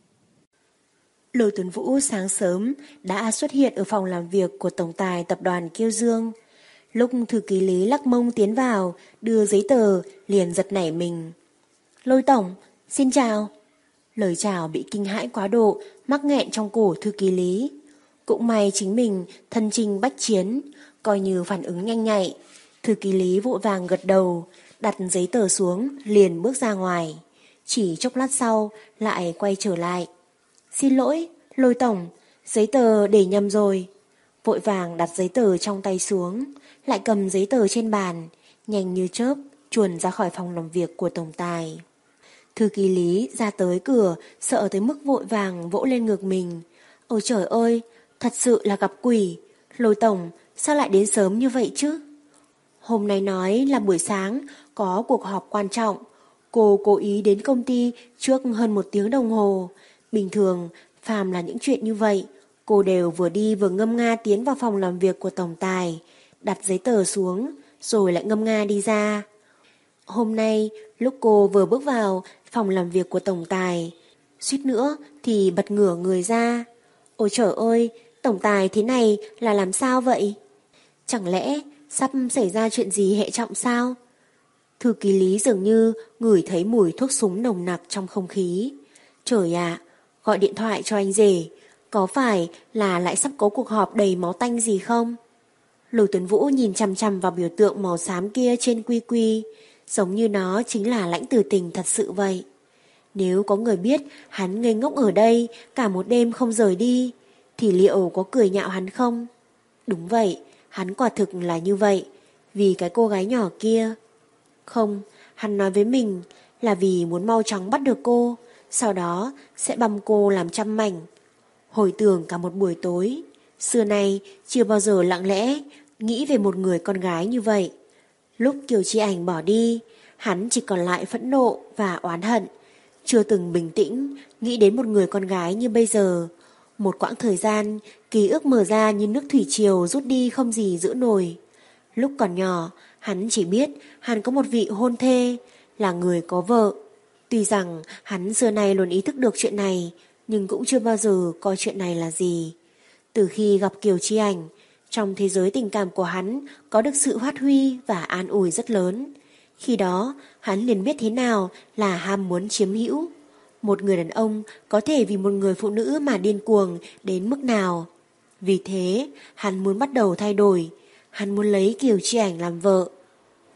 Lôi Tuấn Vũ sáng sớm đã xuất hiện ở phòng làm việc của tổng tài tập đoàn Kiêu Dương. Lúc thư ký Lý lắc mông tiến vào, đưa giấy tờ, liền giật nảy mình. Lôi tổng, xin chào. Lời chào bị kinh hãi quá độ, mắc nghẹn trong cổ thư ký Lý. Cũng may chính mình thân chinh bách chiến, coi như phản ứng nhanh nhạy. Thư ký Lý vội vàng gật đầu, đặt giấy tờ xuống, liền bước ra ngoài. Chỉ chốc lát sau, lại quay trở lại. Xin lỗi, Lôi tổng, giấy tờ để nhầm rồi. Vội vàng đặt giấy tờ trong tay xuống, lại cầm giấy tờ trên bàn, nhanh như chớp, chuồn ra khỏi phòng làm việc của tổng tài. Thư ký Lý ra tới cửa, sợ tới mức vội vàng vỗ lên ngực mình. Ôi trời ơi, thật sự là gặp quỷ. Lôi tổng, sao lại đến sớm như vậy chứ? Hôm nay nói là buổi sáng có cuộc họp quan trọng. Cô cố ý đến công ty trước hơn một tiếng đồng hồ. Bình thường, phàm là những chuyện như vậy, cô đều vừa đi vừa ngâm nga tiến vào phòng làm việc của tổng tài, đặt giấy tờ xuống, rồi lại ngâm nga đi ra. Hôm nay, lúc cô vừa bước vào phòng làm việc của tổng tài, suýt nữa thì bật ngửa người ra. Ôi trời ơi, tổng tài thế này là làm sao vậy? Chẳng lẽ sắp xảy ra chuyện gì hệ trọng sao? Thư ký Lý dường như ngửi thấy mùi thuốc súng nồng nặc trong không khí. Trời ạ, gọi điện thoại cho anh rể, có phải là lại sắp có cuộc họp đầy máu tanh gì không? Lôi Tuấn Vũ nhìn chằm chằm vào biểu tượng màu xám kia trên quy quy, giống như nó chính là Lãnh Tử Tình thật sự vậy. Nếu có người biết hắn ngây ngốc ở đây cả một đêm không rời đi, thì liệu có cười nhạo hắn không? Đúng vậy, hắn quả thực là như vậy, vì cái cô gái nhỏ kia. Không, hắn nói với mình là vì muốn mau chóng bắt được cô, sau đó sẽ băm cô làm trăm mảnh. Hồi tưởng cả một buổi tối, xưa nay chưa bao giờ lặng lẽ nghĩ về một người con gái như vậy. Lúc Kiều Chi Ảnh bỏ đi, hắn chỉ còn lại phẫn nộ và oán hận, chưa từng bình tĩnh nghĩ đến một người con gái như bây giờ. Một quãng thời gian, ký ức mở ra như nước thủy triều rút đi không gì giữ nổi. Lúc còn nhỏ, hắn chỉ biết hắn có một vị hôn thê, là người có vợ. Tuy rằng hắn xưa nay luôn ý thức được chuyện này, nhưng cũng chưa bao giờ coi chuyện này là gì. Từ khi gặp Kiều Chi Ảnh, trong thế giới tình cảm của hắn có được sự phát huy và an ủi rất lớn. Khi đó, hắn liền biết thế nào là ham muốn chiếm hữu. Một người đàn ông có thể vì một người phụ nữ mà điên cuồng đến mức nào. Vì thế, hắn muốn bắt đầu thay đổi. Hắn muốn lấy Kiều Chi Ảnh làm vợ.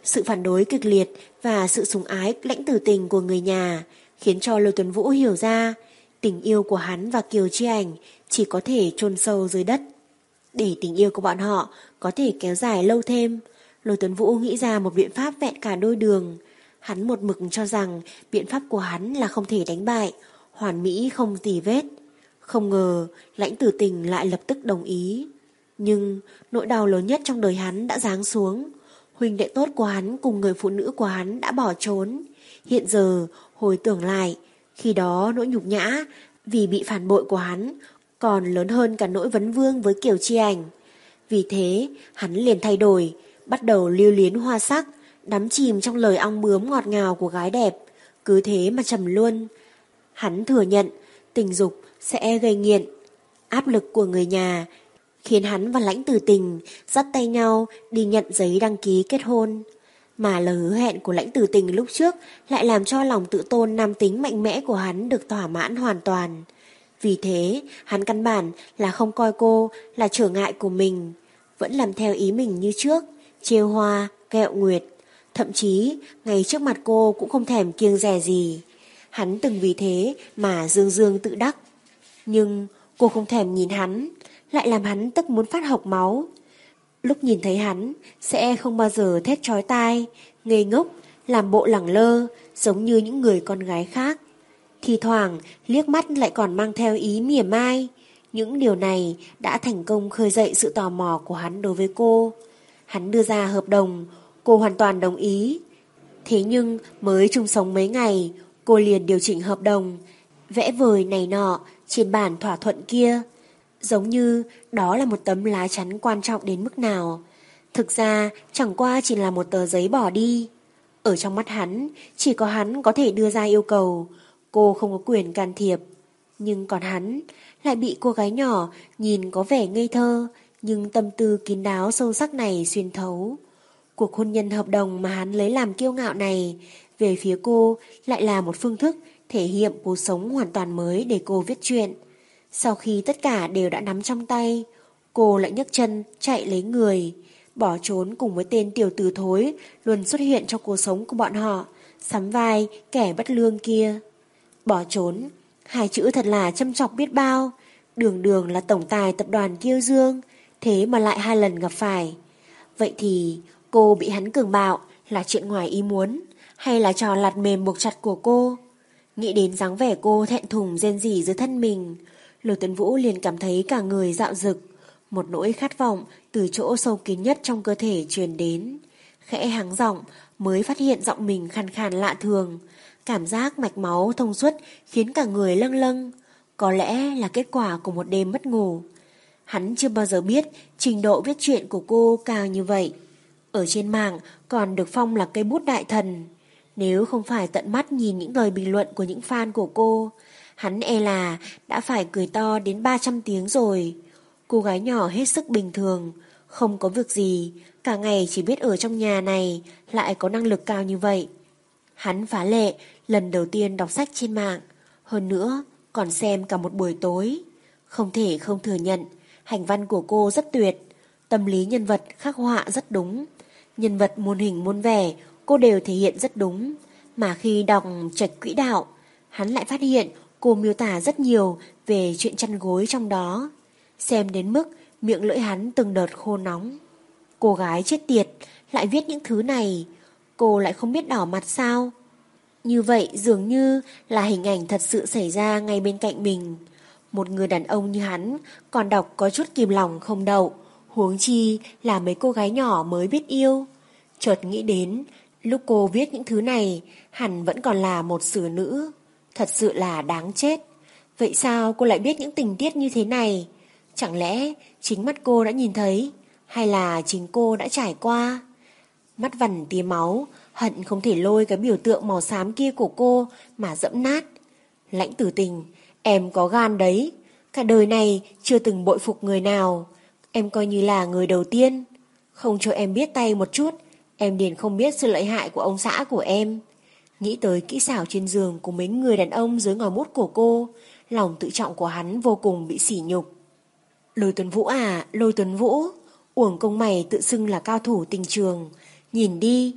Sự phản đối kịch liệt và sự sủng ái Lãnh Tử Tình của người nhà khiến cho Lôi Tuấn Vũ hiểu ra tình yêu của hắn và Kiều Chi Ảnh chỉ có thể chôn sâu dưới đất. Để tình yêu của bọn họ có thể kéo dài lâu thêm, Lôi Tuấn Vũ nghĩ ra một biện pháp vẹn cả đôi đường. Hắn một mực cho rằng biện pháp của hắn là không thể đánh bại, hoàn mỹ không tì vết. Không ngờ Lãnh Tử Tình lại lập tức đồng ý. Nhưng nỗi đau lớn nhất trong đời hắn đã giáng xuống. Huynh đệ tốt của hắn cùng người phụ nữ của hắn đã bỏ trốn. Hiện giờ hồi tưởng lại, khi đó nỗi nhục nhã vì bị phản bội của hắn còn lớn hơn cả nỗi vấn vương với Kiều Chi Ảnh. Vì thế hắn liền thay đổi, bắt đầu lưu luyến hoa sắc, đắm chìm trong lời ong bướm ngọt ngào của gái đẹp, cứ thế mà trầm luôn. Hắn thừa nhận tình dục sẽ gây nghiện. Áp lực của người nhà khiến hắn và Lãnh Tử Tình dắt tay nhau đi nhận giấy đăng ký kết hôn. Mà lời hứa hẹn của Lãnh Tử Tình lúc trước lại làm cho lòng tự tôn nam tính mạnh mẽ của hắn được thỏa mãn hoàn toàn. Vì thế hắn căn bản là không coi cô là trở ngại của mình, vẫn làm theo ý mình như trước, trêu hoa, kẹo nguyệt. Thậm chí ngay trước mặt cô cũng không thèm kiêng dè gì. Hắn từng vì thế mà dương dương tự đắc. Nhưng cô không thèm nhìn hắn, lại làm hắn tức muốn phát hộc máu. Lúc nhìn thấy hắn sẽ không bao giờ thét chói tai, ngây ngốc, làm bộ lẳng lơ, giống như những người con gái khác. Thì thoảng liếc mắt lại còn mang theo ý mỉa mai. Những điều này đã thành công khơi dậy sự tò mò của hắn đối với cô. Hắn đưa ra hợp đồng, cô hoàn toàn đồng ý. Thế nhưng mới chung sống mấy ngày, cô liền điều chỉnh hợp đồng, vẽ vời này nọ trên bản thỏa thuận kia, giống như đó là một tấm lá chắn quan trọng đến mức nào. Thực ra chẳng qua chỉ là một tờ giấy bỏ đi. Ở trong mắt hắn, chỉ có hắn có thể đưa ra yêu cầu, cô không có quyền can thiệp. Nhưng còn hắn lại bị cô gái nhỏ nhìn có vẻ ngây thơ nhưng tâm tư kín đáo sâu sắc này xuyên thấu. Cuộc hôn nhân hợp đồng mà hắn lấy làm kiêu ngạo này, về phía cô lại là một phương thức thể hiện cuộc sống hoàn toàn mới để cô viết chuyện. Sau khi tất cả đều đã nắm trong tay, cô lại nhấc chân chạy lấy người, bỏ trốn cùng với tên tiểu tử thối luôn xuất hiện trong cuộc sống của bọn họ, sắm vai kẻ bất lương kia. Bỏ trốn, hai chữ thật là châm chọc biết bao. Đường đường là tổng tài tập đoàn Kiêu Dương, thế mà lại hai lần gặp phải. Vậy thì cô bị hắn cường bạo là chuyện ngoài ý muốn, hay là trò lặt mềm buộc chặt của cô? Nghĩ đến dáng vẻ cô thẹn thùng rên rỉ dưới thân mình, Lôi Tuấn Vũ liền cảm thấy cả người dạo dực. Một nỗi khát vọng từ chỗ sâu kín nhất trong cơ thể truyền đến. Khẽ hắng giọng mới phát hiện giọng mình khàn khàn lạ thường. Cảm giác mạch máu thông suốt khiến cả người lâng lâng. Có lẽ là kết quả của một đêm mất ngủ. Hắn chưa bao giờ biết trình độ viết truyện của cô cao như vậy. Ở trên mạng còn được phong là cây bút đại thần. Nếu không phải tận mắt nhìn những lời bình luận của những fan của cô, hắn e là đã phải cười to đến ba trăm tiếng rồi. Cô gái nhỏ hết sức bình thường, không có việc gì, cả ngày chỉ biết ở trong nhà này, lại có năng lực cao như vậy. Hắn phá lệ lần đầu tiên đọc sách trên mạng, hơn nữa còn xem cả một buổi tối. Không thể không thừa nhận, hành văn của cô rất tuyệt, tâm lý nhân vật khắc họa rất đúng. Nhân vật muôn hình muôn vẻ cô đều thể hiện rất đúng. Mà khi đọc Trạch Quỹ Đạo, hắn lại phát hiện cô miêu tả rất nhiều về chuyện chăn gối trong đó. Xem đến mức miệng lưỡi hắn từng đợt khô nóng. Cô gái chết tiệt lại viết những thứ này, cô lại không biết đỏ mặt sao? Như vậy dường như là hình ảnh thật sự xảy ra ngay bên cạnh mình. Một người đàn ông như hắn còn đọc có chút kìm lòng không đậu, huống chi là mấy cô gái nhỏ mới biết yêu. Chợt nghĩ đến, lúc cô viết những thứ này, hẳn vẫn còn là một xử nữ. Thật sự là đáng chết. Vậy sao cô lại biết những tình tiết như thế này? Chẳng lẽ chính mắt cô đã nhìn thấy, hay là chính cô đã trải qua? Mắt vằn tia máu, hận không thể lôi cái biểu tượng màu xám kia của cô mà dẫm nát. Lãnh Tử Tình, em có gan đấy. Cả đời này chưa từng bội phục người nào. Em coi như là người đầu tiên. Không cho em biết tay một chút, em liền không biết sự lợi hại của ông xã của em. Nghĩ tới kỹ xảo trên giường của mấy người đàn ông dưới ngòi bút của cô, lòng tự trọng của hắn vô cùng bị sỉ nhục. Lôi Tuấn Vũ à, Lôi Tuấn Vũ, uổng công mày tự xưng là cao thủ tình trường. Nhìn đi,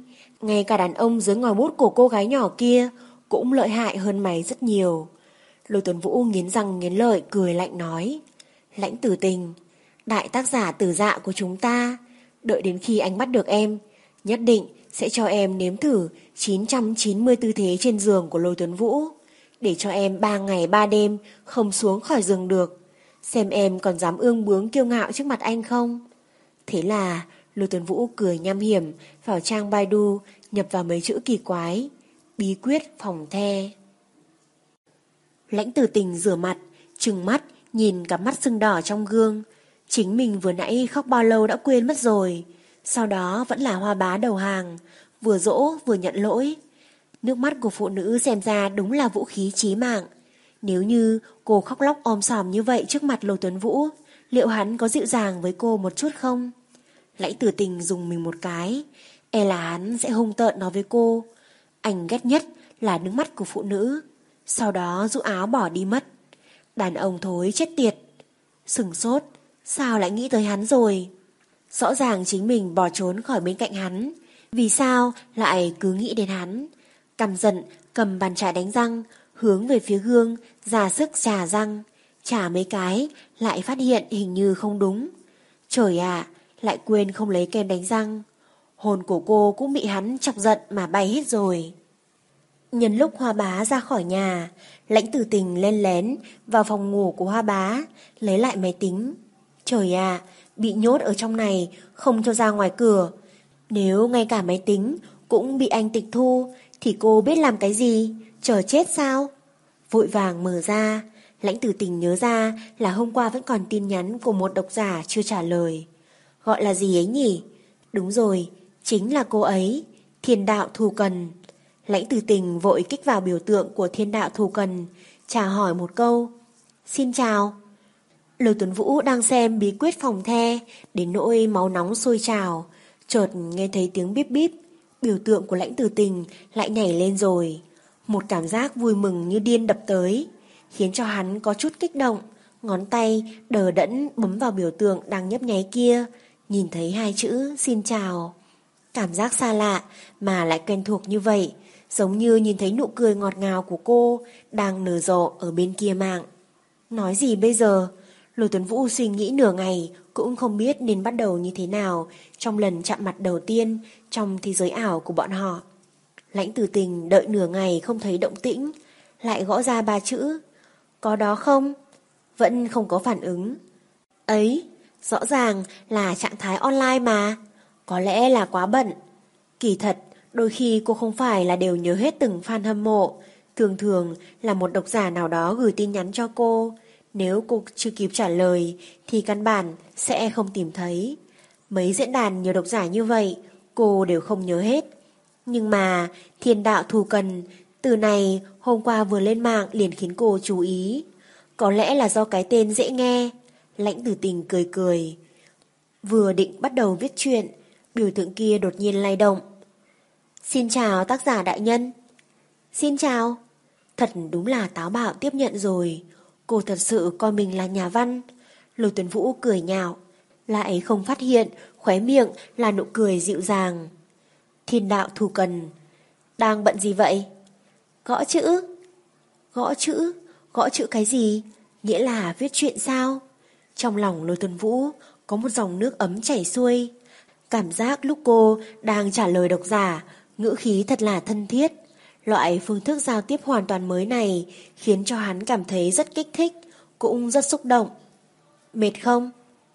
Ngay cả đàn ông dưới ngòi bút của cô gái nhỏ kia cũng lợi hại hơn mày rất nhiều. Lôi Tuấn Vũ nghiến răng nghiến lợi cười lạnh nói. Lãnh Tử Tình, đại tác giả Tử Dạ của chúng ta, đợi đến khi anh bắt được em, nhất định sẽ cho em nếm thử chín trăm chín mươi tư thế trên giường của Lôi Tuấn Vũ, để cho em ba ngày ba đêm không xuống khỏi giường được, xem em còn dám ương bướng kiêu ngạo trước mặt anh không. Thế là Lôi Tuấn Vũ cười nham hiểm vào trang Baidu, nhập vào mấy chữ kỳ quái: bí quyết phòng the. Lãnh Tử Tình rửa mặt, trừng mắt nhìn cặp mắt sưng đỏ trong gương. Chính mình vừa nãy khóc bao lâu đã quên mất rồi. Sau đó vẫn là Hoa Bá đầu hàng, vừa dỗ vừa nhận lỗi. Nước mắt của phụ nữ xem ra đúng là vũ khí chí mạng. Nếu như cô khóc lóc om sòm như vậy trước mặt Lôi Tuấn Vũ, liệu hắn có dịu dàng với cô một chút không? Lãnh Tử Tình dùng mình một cái, e là hắn sẽ hung tợn nói với cô. Anh ghét nhất là nước mắt của phụ nữ. Sau đó rũ áo bỏ đi mất. Đàn ông thối chết tiệt. Sừng sốt, sao lại nghĩ tới hắn rồi? Rõ ràng chính mình bỏ trốn khỏi bên cạnh hắn, vì sao lại cứ nghĩ đến hắn? Căm giận cầm bàn chải đánh răng, hướng về phía gương, ra sức chà răng. Chà mấy cái, lại phát hiện hình như không đúng. Trời ạ, lại quên không lấy kem đánh răng. Hồn của cô cũng bị hắn chọc giận mà bay hết rồi. Nhân lúc Hoa Bá ra khỏi nhà, Lãnh Tử Tình lên lén vào phòng ngủ của Hoa Bá, lấy lại máy tính. Trời ạ, bị nhốt ở trong này, không cho ra ngoài cửa. Nếu ngay cả máy tính cũng bị anh tịch thu, thì cô biết làm cái gì? Chờ chết sao? Vội vàng mở ra, Lãnh Tử Tình nhớ ra là hôm qua vẫn còn tin nhắn của một độc giả chưa trả lời. Gọi là gì ấy nhỉ? Đúng rồi, chính là cô ấy, Thiên Đạo Thù Cần. Lãnh Tử Tình vội kích vào biểu tượng của Thiên Đạo Thù Cần, chào hỏi một câu. Xin chào. Lôi Tuấn Vũ đang xem bí quyết phòng the, đến nỗi máu nóng sôi trào. Chợt nghe thấy tiếng bíp bíp, biểu tượng của Lãnh Tử Tình lại nhảy lên rồi. Một cảm giác vui mừng như điên đập tới, khiến cho hắn có chút kích động. Ngón tay đờ đẫn bấm vào biểu tượng đang nhấp nháy kia, nhìn thấy hai chữ xin chào. Cảm giác xa lạ mà lại quen thuộc như vậy, giống như nhìn thấy nụ cười ngọt ngào của cô đang nở rộ ở bên kia mạng. Nói gì bây giờ? Lôi Tuấn Vũ suy nghĩ nửa ngày cũng không biết nên bắt đầu như thế nào trong lần chạm mặt đầu tiên trong thế giới ảo của bọn họ. Lãnh Tử Tình đợi nửa ngày không thấy động tĩnh, lại gõ ra ba chữ. Có đó không? Vẫn không có phản ứng. Ấy, rõ ràng là trạng thái online mà. Có lẽ là quá bận. Kỳ thật, đôi khi cô không phải là đều nhớ hết từng fan hâm mộ. Thường thường là một độc giả nào đó gửi tin nhắn cho cô. Nếu cô chưa kịp trả lời thì căn bản sẽ không tìm thấy. Mấy diễn đàn nhiều độc giả như vậy, cô đều không nhớ hết. Nhưng mà Thiên Đạo Thù Cần, từ này hôm qua vừa lên mạng liền khiến cô chú ý. Có lẽ là do cái tên dễ nghe. Lãnh Tử Tình cười cười. Vừa định bắt đầu viết chuyện, biểu tượng kia đột nhiên lay động. Xin chào tác giả đại nhân. Xin chào. Thật đúng là táo bạo tiếp nhận rồi. Cô thật sự coi mình là nhà văn. Lôi Tuấn Vũ cười nhạo, lại không phát hiện khóe miệng là nụ cười dịu dàng. Thiên Đạo Thù Cần, đang bận gì vậy? Gõ chữ. Gõ chữ? Gõ chữ cái gì? Nghĩa là viết chuyện sao? Trong lòng Lôi Tuấn Vũ có một dòng nước ấm chảy xuôi. Cảm giác lúc cô đang trả lời độc giả, ngữ khí thật là thân thiết. Loại phương thức giao tiếp hoàn toàn mới này khiến cho hắn cảm thấy rất kích thích, cũng rất xúc động. Mệt không?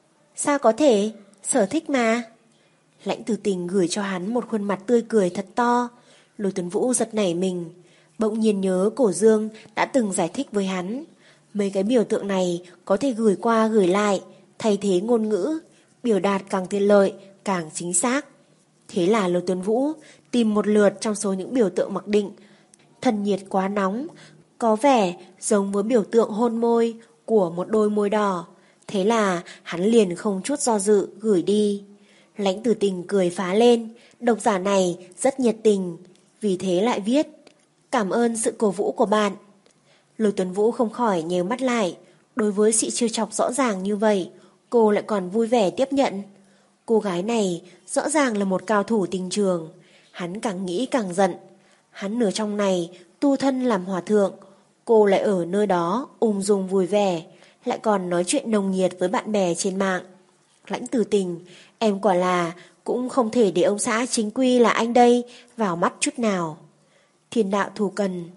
Sao có thể? Sở thích mà. Lãnh Tử Tình gửi cho hắn một khuôn mặt tươi cười thật to. Lôi Tuấn Vũ giật nảy mình, bỗng nhiên nhớ Cổ Dương đã từng giải thích với hắn. Mấy cái biểu tượng này có thể gửi qua gửi lại, thay thế ngôn ngữ, biểu đạt càng tiện lợi, càng chính xác. Thế là Lôi Tuấn Vũ tìm một lượt trong số những biểu tượng mặc định. Thân nhiệt quá nóng, có vẻ giống với biểu tượng hôn môi của một đôi môi đỏ. Thế là hắn liền không chút do dự gửi đi. Lãnh Tử Tình cười phá lên, độc giả này rất nhiệt tình, vì thế lại viết: cảm ơn sự cổ vũ của bạn. Lôi Tuấn Vũ không khỏi nhíu mắt lại. Đối với sự trêu chọc rõ ràng như vậy, cô lại còn vui vẻ tiếp nhận. Cô gái này rõ ràng là một cao thủ tình trường. Hắn càng nghĩ càng giận. Hắn nửa trong này tu thân làm hòa thượng, cô lại ở nơi đó ung dung vui vẻ, lại còn nói chuyện nồng nhiệt với bạn bè trên mạng. Lãnh Tử Tình, em quả là cũng không thể để ông xã chính quy là anh đây vào mắt chút nào. Thiên đạo thù cần,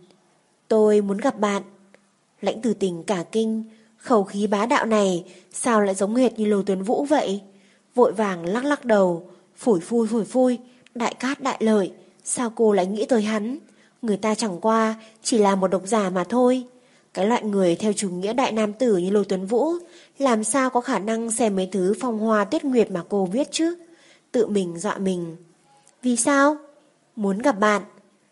tôi muốn gặp bạn. Lãnh Tử Tình cả kinh, khẩu khí bá đạo này sao lại giống hệt như Lô Tuấn Vũ vậy? Vội vàng lắc lắc đầu, phủi phui phủi phui, đại cát đại lợi, sao cô lại nghĩ tới hắn? Người ta chẳng qua chỉ là một độc giả mà thôi. Cái loại người theo chủ nghĩa đại nam tử như Lô Tuấn Vũ làm sao có khả năng xem mấy thứ phong hoa tuyết nguyệt mà cô viết chứ? Tự mình dọa mình. Vì sao? Muốn gặp bạn.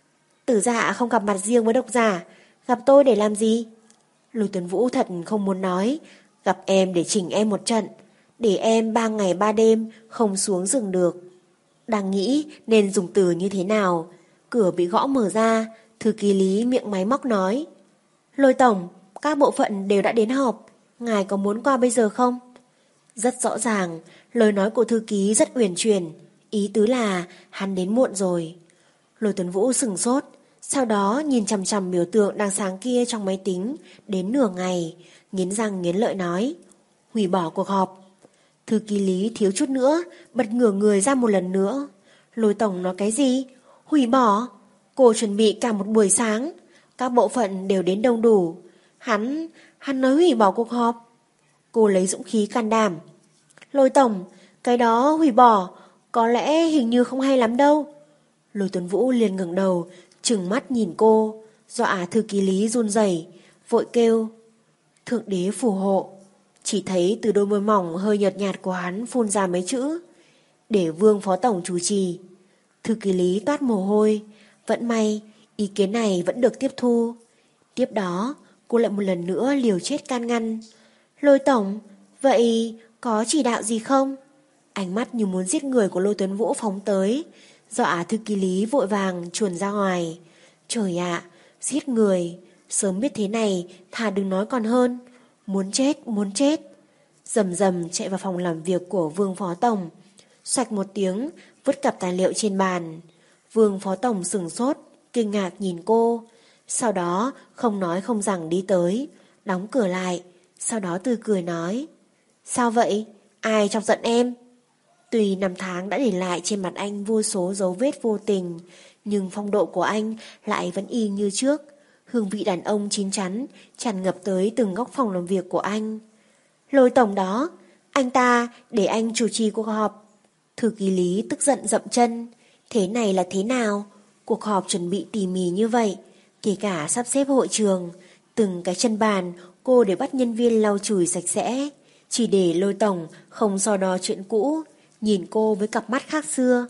Tử Dạ không gặp mặt riêng với độc giả, gặp tôi để làm gì? Lô Tuấn Vũ thật không muốn nói, gặp em để chỉnh em một trận, để em ba ngày ba đêm không xuống giường được. Đang nghĩ nên dùng từ như thế nào, cửa bị gõ mở ra, thư ký Lý miệng máy móc nói: Lôi tổng, các bộ phận đều đã đến họp, ngài có muốn qua bây giờ không? Rất rõ ràng, lời nói của thư ký rất uyển chuyển, ý tứ là hắn đến muộn rồi. Lôi Tuấn Vũ sừng sốt, sau đó nhìn chằm chằm biểu tượng đang sáng kia trong máy tính đến nửa ngày, nghiến răng nghiến lợi nói: hủy bỏ cuộc họp. Thư ký Lý thiếu chút nữa bật ngửa người ra một lần nữa. Lôi tổng nói cái gì? Hủy bỏ? Cô chuẩn bị cả một buổi sáng, các bộ phận đều đến đông đủ. Hắn, hắn nói hủy bỏ cuộc họp. Cô lấy dũng khí can đảm. Lôi tổng, cái đó hủy bỏ, có lẽ hình như không hay lắm đâu. Lôi Tuấn Vũ liền ngẩng đầu, trừng mắt nhìn cô, dọa thư ký Lý run rẩy, vội kêu: Thượng đế phù hộ. Chỉ thấy từ đôi môi mỏng hơi nhợt nhạt của hắn phun ra mấy chữ: để Vương phó tổng chủ trì. Thư ký Lý toát mồ hôi. Vẫn may ý kiến này vẫn được tiếp thu. Tiếp đó cô lại một lần nữa liều chết can ngăn: Lôi tổng, vậy có chỉ đạo gì không? Ánh mắt như muốn giết người của Lôi Tuấn Vũ phóng tới, dọa thư ký Lý vội vàng chuồn ra ngoài. Trời ạ, giết người, sớm biết thế này thà đừng nói còn hơn. Muốn chết, muốn chết. Rầm rầm chạy vào phòng làm việc của Vương phó tổng, xoạch một tiếng vứt cặp tài liệu trên bàn. Vương phó tổng sửng sốt, kinh ngạc nhìn cô, sau đó không nói không rằng đi tới, đóng cửa lại, sau đó tươi cười nói: Sao vậy? Ai chọc giận em? Tuy năm tháng đã để lại trên mặt anh vô số dấu vết vô tình, nhưng phong độ của anh lại vẫn y như trước. Hương vị đàn ông chín chắn tràn ngập tới từng góc phòng làm việc của anh. Lôi tổng đó, anh ta để anh chủ trì cuộc họp. Thư ký Lý tức giận dậm chân. Thế này là thế nào? Cuộc họp chuẩn bị tỉ mỉ như vậy, kể cả sắp xếp hội trường, từng cái chân bàn cô để bắt nhân viên lau chùi sạch sẽ, chỉ để Lôi tổng không so đo chuyện cũ, nhìn cô với cặp mắt khác xưa.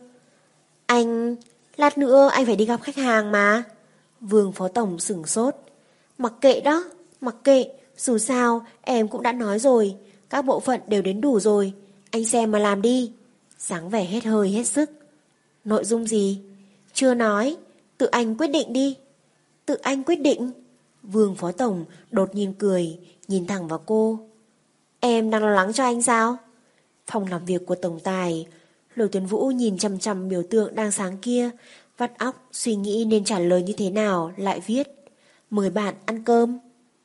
Anh, lát nữa anh phải đi gặp khách hàng mà. Vương phó tổng sửng sốt. Mặc kệ đó, mặc kệ, dù sao em cũng đã nói rồi, các bộ phận đều đến đủ rồi, anh xem mà làm đi. Dáng vẻ hết hơi hết sức. Nội dung gì? Chưa nói, tự anh quyết định đi. Tự anh quyết định? Vương phó tổng đột nhiên cười, nhìn thẳng vào cô. Em đang lo lắng cho anh sao? Phòng làm việc của tổng tài. Lôi Tuấn Vũ nhìn chằm chằm biểu tượng đang sáng kia, vắt óc suy nghĩ nên trả lời như thế nào, lại viết: Mời bạn ăn cơm.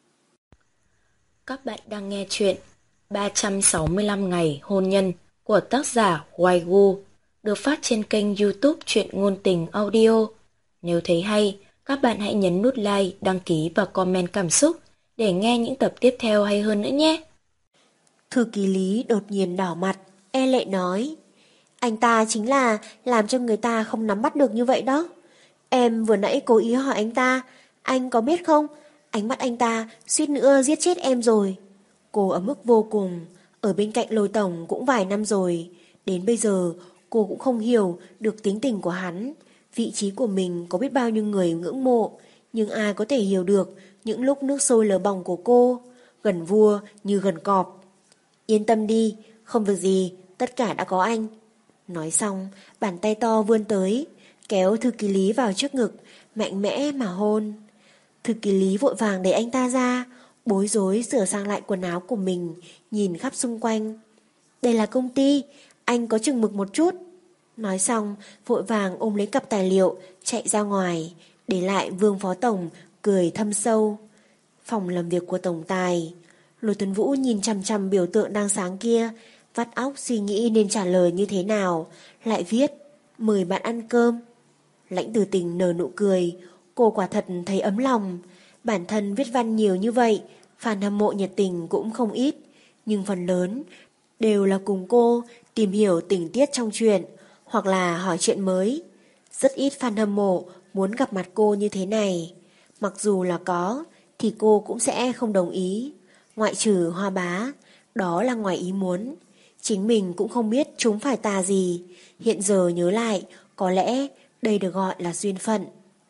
Các bạn đang nghe chuyện ba trăm sáu mươi lăm ngày hôn nhân của tác giả Hoài Gu, được phát trên kênh YouTube Truyện Ngôn Tình Audio. Nếu thấy hay, các bạn hãy nhấn nút like, đăng ký và comment cảm xúc để nghe những tập tiếp theo hay hơn nữa nhé. Thư ký Lý đột nhiên đỏ mặt, e lệ nói: Anh ta chính là làm cho người ta không nắm bắt được như vậy đó. Em vừa nãy cố ý hỏi anh ta, anh có biết không, ánh mắt anh ta suýt nữa giết chết em rồi. Cô ở mức vô cùng, ở bên cạnh Lôi tổng cũng vài năm rồi, đến bây giờ cô cũng không hiểu được tính tình của hắn. Vị trí của mình có biết bao nhiêu người ngưỡng mộ, nhưng ai có thể hiểu được những lúc nước sôi lửa bỏng của cô, gần vua như gần cọp. Yên tâm đi, không việc gì, tất cả đã có anh. Nói xong, bàn tay to vươn tới, kéo thư ký Lý vào trước ngực, mạnh mẽ mà hôn. Thư ký Lý vội vàng để anh ta ra, bối rối sửa sang lại quần áo của mình, nhìn khắp xung quanh. Đây là công ty, anh có chừng mực một chút. Nói xong, vội vàng ôm lấy cặp tài liệu, chạy ra ngoài, để lại Vương Phó Tổng cười thâm sâu. Phòng làm việc của Tổng Tài. Lôi Tuấn Vũ nhìn chằm chằm biểu tượng đang sáng kia, vắt óc suy nghĩ nên trả lời như thế nào, lại viết mời bạn ăn cơm. Lãnh Tử Tình nở nụ cười, cô quả thật thấy ấm lòng. Bản thân viết văn nhiều như vậy, fan hâm mộ nhiệt tình cũng không ít, nhưng phần lớn đều là cùng cô tìm hiểu tình tiết trong truyện, hoặc là hỏi chuyện mới. Rất ít fan hâm mộ muốn gặp mặt cô như thế này. Mặc dù là có, thì cô cũng sẽ không đồng ý. Ngoại trừ Hoa Bá, đó là ngoài ý muốn. Chính mình cũng không biết chúng phải tà gì. Hiện giờ nhớ lại, có lẽ đây được gọi là duyên phận.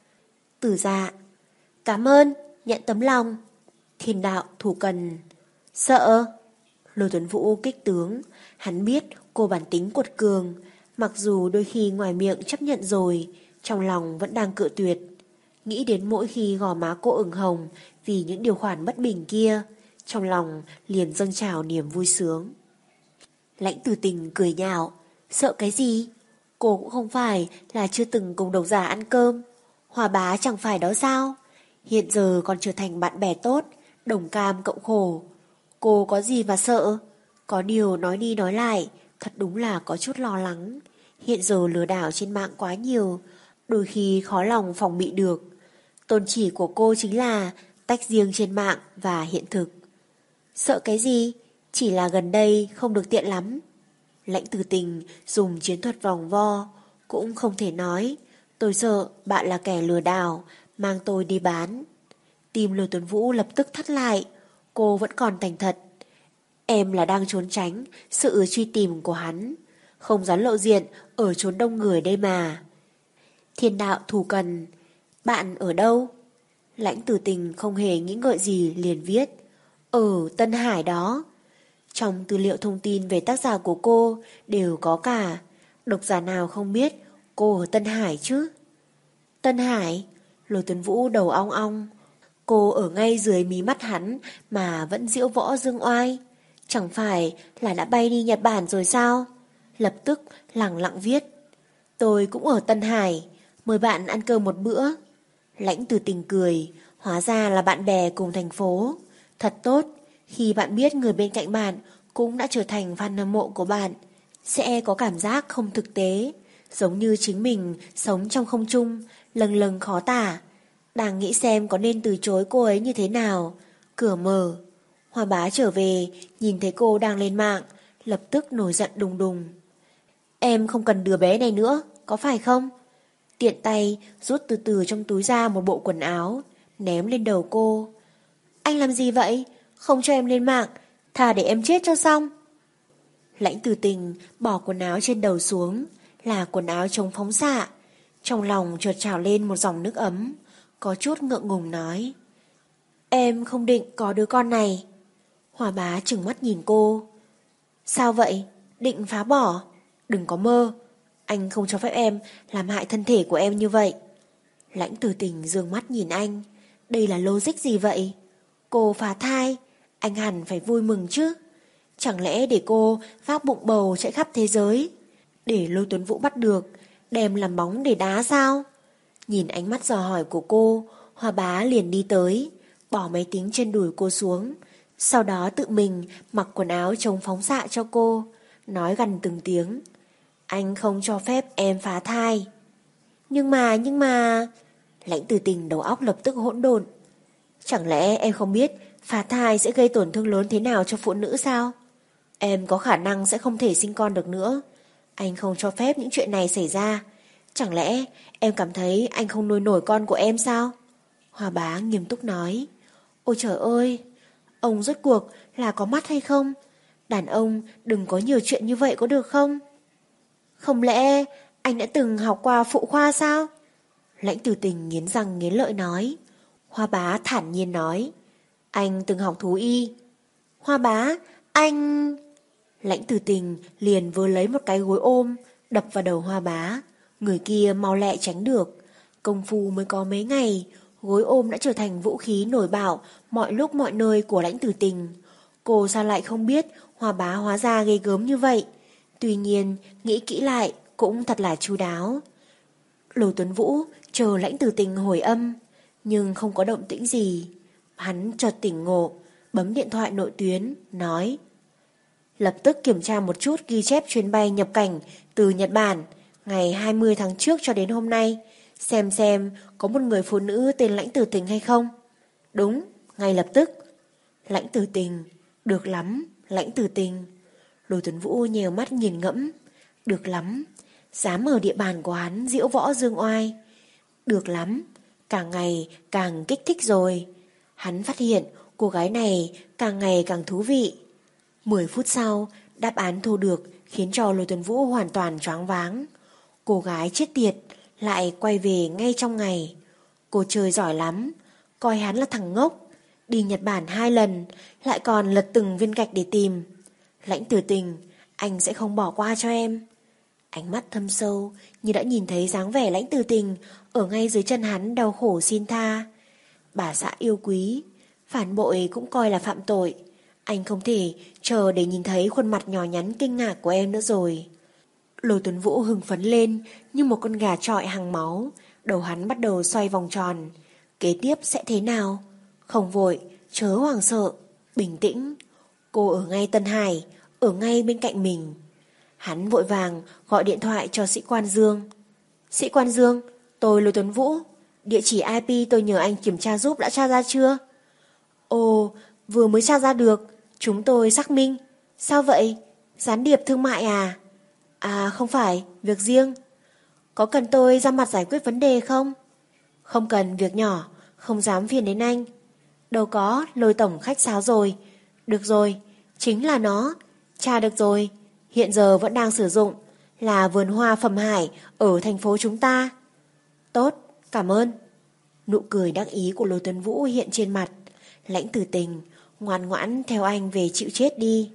Tử Dạ: cảm ơn, nhận tấm lòng. Thiên Đạo Thủ Cần: sợ. Lôi Tuấn Vũ kích tướng, hắn biết cô bản tính quật cường, mặc dù đôi khi ngoài miệng chấp nhận rồi, trong lòng vẫn đang cự tuyệt. Nghĩ đến mỗi khi gò má cô ửng hồng vì những điều khoản bất bình kia, trong lòng liền dâng trào niềm vui sướng. Lãnh Tử Tình cười nhạo: sợ cái gì? Cô cũng không phải là chưa từng cùng độc giả ăn cơm. Hoa Bá chẳng phải đó sao? Hiện giờ còn trở thành bạn bè tốt, đồng cam cộng khổ. Cô có gì mà sợ? Có điều nói đi nói lại, thật đúng là có chút lo lắng. Hiện giờ lừa đảo trên mạng quá nhiều, đôi khi khó lòng phòng bị được. Tôn chỉ của cô chính là tách riêng trên mạng và hiện thực. Sợ cái gì? Chỉ là gần đây không được tiện lắm. Lãnh Tử Tình dùng chiến thuật vòng vo, cũng không thể nói tôi sợ bạn là kẻ lừa đảo, mang tôi đi bán. Tim Lôi Tuấn Vũ lập tức thắt lại. Cô vẫn còn thành thật. Em là đang trốn tránh sự truy tìm của hắn, không dám lộ diện ở chốn đông người đây mà. Thiên Đạo Thủ Cần: bạn ở đâu? Lãnh Tử Tình không hề nghĩ ngợi gì liền viết: ở Tân Hải đó. Trong tư liệu thông tin về tác giả của cô đều có cả. Độc giả nào không biết cô ở Tân Hải chứ? Tân Hải? Lôi Tuấn Vũ đầu ong ong. Cô ở ngay dưới mí mắt hắn mà vẫn diễu võ dương oai. Chẳng phải là đã bay đi Nhật Bản rồi sao? Lập tức lẳng lặng viết: tôi cũng ở Tân Hải, mời bạn ăn cơm một bữa. Lãnh Tử Tình cười, hóa ra là bạn bè cùng thành phố. Thật tốt, khi bạn biết người bên cạnh bạn cũng đã trở thành fan hâm mộ của bạn, sẽ có cảm giác không thực tế, giống như chính mình sống trong không trung, lâng lâng khó tả. Đang nghĩ xem có nên từ chối cô ấy như thế nào. Cửa mở, Hoa Bá trở về, nhìn thấy cô đang lên mạng, lập tức nổi giận đùng đùng. Em không cần đứa bé này nữa, có phải không? Tiện tay rút từ từ trong túi ra một bộ quần áo, ném lên đầu cô. Anh làm gì vậy? Không cho em lên mạng, thà để em chết cho xong. Lãnh Tử Tình bỏ quần áo trên đầu xuống, là quần áo chống phóng xạ. Trong lòng chợt trào lên một dòng nước ấm, có chút ngượng ngùng nói: em không định có đứa con này. Hoa Bá trừng mắt nhìn cô. Sao vậy? Định phá bỏ? Đừng có mơ, anh không cho phép em làm hại thân thể của em như vậy. Lãnh Tử Tình dương mắt nhìn anh. Đây là logic gì vậy? Cô phá thai, anh hẳn phải vui mừng chứ. Chẳng lẽ để cô vác bụng bầu chạy khắp thế giới, để Lôi Tuấn Vũ bắt được, đem làm bóng để đá sao? Nhìn ánh mắt dò hỏi của cô, Hoa Bá liền đi tới, bỏ máy tính trên đùi cô xuống, sau đó tự mình mặc quần áo chống phóng xạ cho cô, nói gần từng tiếng: anh không cho phép em phá thai. Nhưng mà, nhưng mà... Lãnh Tử Tình đầu óc lập tức hỗn độn. Chẳng lẽ em không biết phá thai sẽ gây tổn thương lớn thế nào cho phụ nữ sao? Em có khả năng sẽ không thể sinh con được nữa. Anh không cho phép những chuyện này xảy ra. Chẳng lẽ em cảm thấy anh không nuôi nổi con của em sao? Hoa Bá nghiêm túc nói. Ôi trời ơi, ông rốt cuộc là có mắt hay không? Đàn ông đừng có nhiều chuyện như vậy có được không? Không lẽ anh đã từng học qua phụ khoa sao? Lãnh Tử Tình nghiến răng nghiến lợi nói. Hoa Bá thản nhiên nói. Anh từng học thú y. Hoa Bá, anh... Lãnh Tử Tình liền vừa lấy một cái gối ôm, đập vào đầu Hoa Bá. Người kia mau lẹ tránh được. Công phu mới có mấy ngày, gối ôm đã trở thành vũ khí nổi bạo mọi lúc mọi nơi của Lãnh Tử Tình. Cô sao lại không biết Hoa Bá hóa ra ghê gớm như vậy? Tuy nhiên, nghĩ kỹ lại, cô cũng thật là chu đáo. Lô Tuấn Vũ chờ Lãnh Tử Tình hồi âm, nhưng không có động tĩnh gì. Hắn chợt tỉnh ngộ, bấm điện thoại nội tuyến, nói: lập tức kiểm tra một chút ghi chép chuyến bay nhập cảnh từ Nhật Bản ngày hai mươi tháng trước cho đến hôm nay, xem xem có một người phụ nữ tên Lãnh Tử Tình hay không. Đúng, ngay lập tức. Lãnh Tử Tình, được lắm, Lãnh Tử Tình. Lô Tuấn Vũ nhèo mắt nhìn ngẫm. Được lắm, dám ở địa bàn của hắn diễu võ dương oai. Được lắm, càng ngày càng kích thích rồi. Hắn phát hiện cô gái này càng ngày càng thú vị. Mười phút sau, đáp án thu được khiến cho Lô Tuấn Vũ hoàn toàn choáng váng. Cô gái chết tiệt lại quay về ngay trong ngày. Cô chơi giỏi lắm, coi hắn là thằng ngốc. Đi Nhật Bản hai lần, lại còn lật từng viên gạch để tìm. Lãnh Tử Tình, anh sẽ không bỏ qua cho em. Ánh mắt thâm sâu như đã nhìn thấy dáng vẻ Lãnh Tử Tình ở ngay dưới chân hắn đau khổ xin tha. Bà xã yêu quý, phản bội cũng coi là phạm tội. Anh không thể chờ để nhìn thấy khuôn mặt nhỏ nhắn kinh ngạc của em nữa rồi. Lô Tuấn Vũ hưng phấn lên như một con gà trọi hàng máu. Đầu hắn bắt đầu xoay vòng tròn. Kế tiếp sẽ thế nào? Không vội, chớ hoảng sợ, bình tĩnh. Cô ở ngay Tân Hải, ở ngay bên cạnh mình. Hắn vội vàng gọi điện thoại cho sĩ quan Dương. Sĩ quan Dương, tôi Lô Tuấn Vũ. Địa chỉ i pê tôi nhờ anh kiểm tra giúp đã tra ra chưa? Ồ, vừa mới tra ra được. Chúng tôi xác minh. Sao vậy? Gián điệp thương mại à? À không phải, việc riêng. Có cần tôi ra mặt giải quyết vấn đề không? Không cần, việc nhỏ, không dám phiền đến anh. Đâu có, Lôi tổng khách sáo rồi. Được rồi, chính là nó. Tra được rồi, hiện giờ vẫn đang sử dụng. Là vườn hoa Phẩm Hải ở thành phố chúng ta. Tốt, cảm ơn. Nụ cười đắc ý của Lô Tuấn Vũ hiện trên mặt. Lãnh Tử Tình, ngoan ngoãn theo anh về chịu chết đi.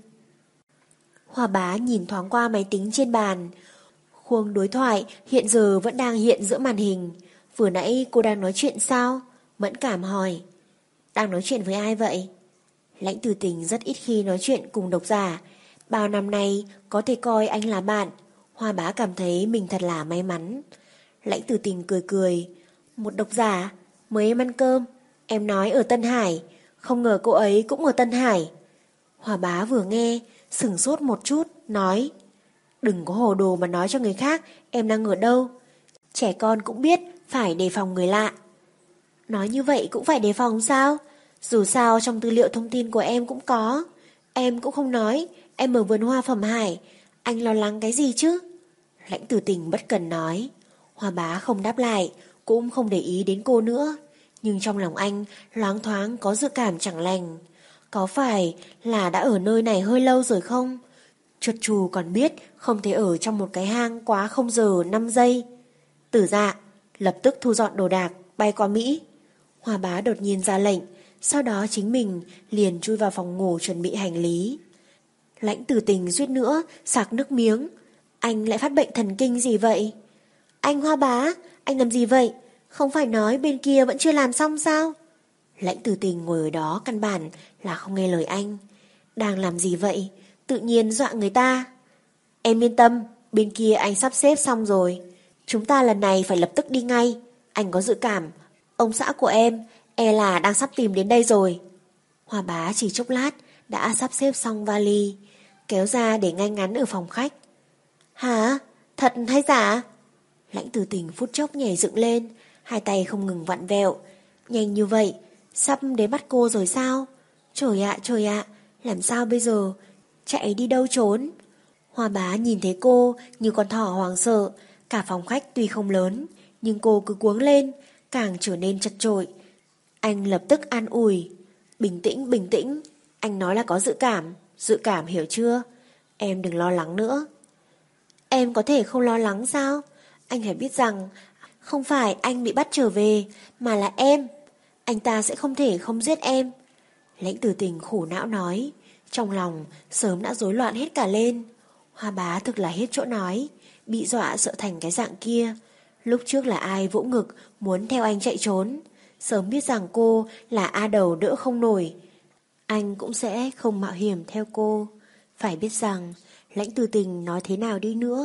Hoa Bá nhìn thoáng qua máy tính trên bàn. Khuôn đối thoại hiện giờ vẫn đang hiện giữa màn hình. Vừa nãy cô đang nói chuyện sao? Mẫn cảm hỏi. Đang nói chuyện với ai vậy? Lãnh Tử Tình rất ít khi nói chuyện cùng độc giả. Bao năm nay có thể coi anh là bạn. Hoa Bá cảm thấy mình thật là may mắn. Lãnh Tử Tình cười cười. Một độc giả, mời em ăn cơm. Em nói ở Tân Hải, không ngờ cô ấy cũng ở Tân Hải. Hoa Bá vừa nghe, sửng sốt một chút, nói: đừng có hồ đồ mà nói cho người khác em đang ở đâu. Trẻ con cũng biết phải đề phòng người lạ. Nói như vậy cũng phải đề phòng sao? Dù sao trong tư liệu thông tin của em cũng có. Em cũng không nói em ở vườn hoa Phẩm Hải. Anh lo lắng cái gì chứ? Lãnh Tử Tình bất cần nói. Hoa Bá không đáp lại, cũng không để ý đến cô nữa. Nhưng trong lòng anh loáng thoáng có dự cảm chẳng lành. Có phải là đã ở nơi này hơi lâu rồi không? Chuột chù còn biết không thể ở trong một cái hang quá không giờ năm giây. Tử Dạ lập tức thu dọn đồ đạc, bay qua Mỹ. Hoa Bá đột nhiên ra lệnh, sau đó chính mình liền chui vào phòng ngủ chuẩn bị hành lý. Lãnh Tử Tình suýt nữa sặc nước miếng. Anh lại phát bệnh thần kinh gì vậy? Anh Hoa Bá, anh làm gì vậy? Không phải nói bên kia vẫn chưa làm xong sao? Lãnh Tử Tình ngồi ở đó căn bản là không nghe lời anh. Đang làm gì vậy? Tự nhiên dọa người ta. Em yên tâm, bên kia anh sắp xếp xong rồi. Chúng ta lần này phải lập tức đi ngay. Anh có dự cảm ông xã của em e là đang sắp tìm đến đây rồi. Hoa Bá chỉ chốc lát đã sắp xếp xong vali, kéo ra để ngay ngắn ở phòng khách. Hả? Thật hay giả? Lãnh Tử Tình phút chốc nhảy dựng lên, hai tay không ngừng vặn vẹo. Nhanh như vậy, sắp đến bắt cô rồi sao? Trời ạ, trời ạ, làm sao bây giờ? Chạy đi đâu trốn? Hoa Bá nhìn thấy cô như con thỏ hoảng sợ. Cả phòng khách tuy không lớn, nhưng cô cứ cuống lên, càng trở nên chật chội. Anh lập tức an ủi. Bình tĩnh, bình tĩnh. Anh nói là có dự cảm. Dự cảm hiểu chưa? Em đừng lo lắng nữa. Em có thể không lo lắng sao? Anh phải biết rằng không phải anh bị bắt trở về, mà là em. Anh ta sẽ không thể không giết em. Lãnh Tử Tình khổ não nói. Trong lòng sớm đã rối loạn hết cả lên. Hoa Bá thực là hết chỗ nói. Bị dọa sợ thành cái dạng kia. Lúc trước là ai vỗ ngực muốn theo anh chạy trốn. Sớm biết rằng cô là A Đầu đỡ không nổi, anh cũng sẽ không mạo hiểm theo cô. Phải biết rằng Lãnh Tử Tình nói thế nào đi nữa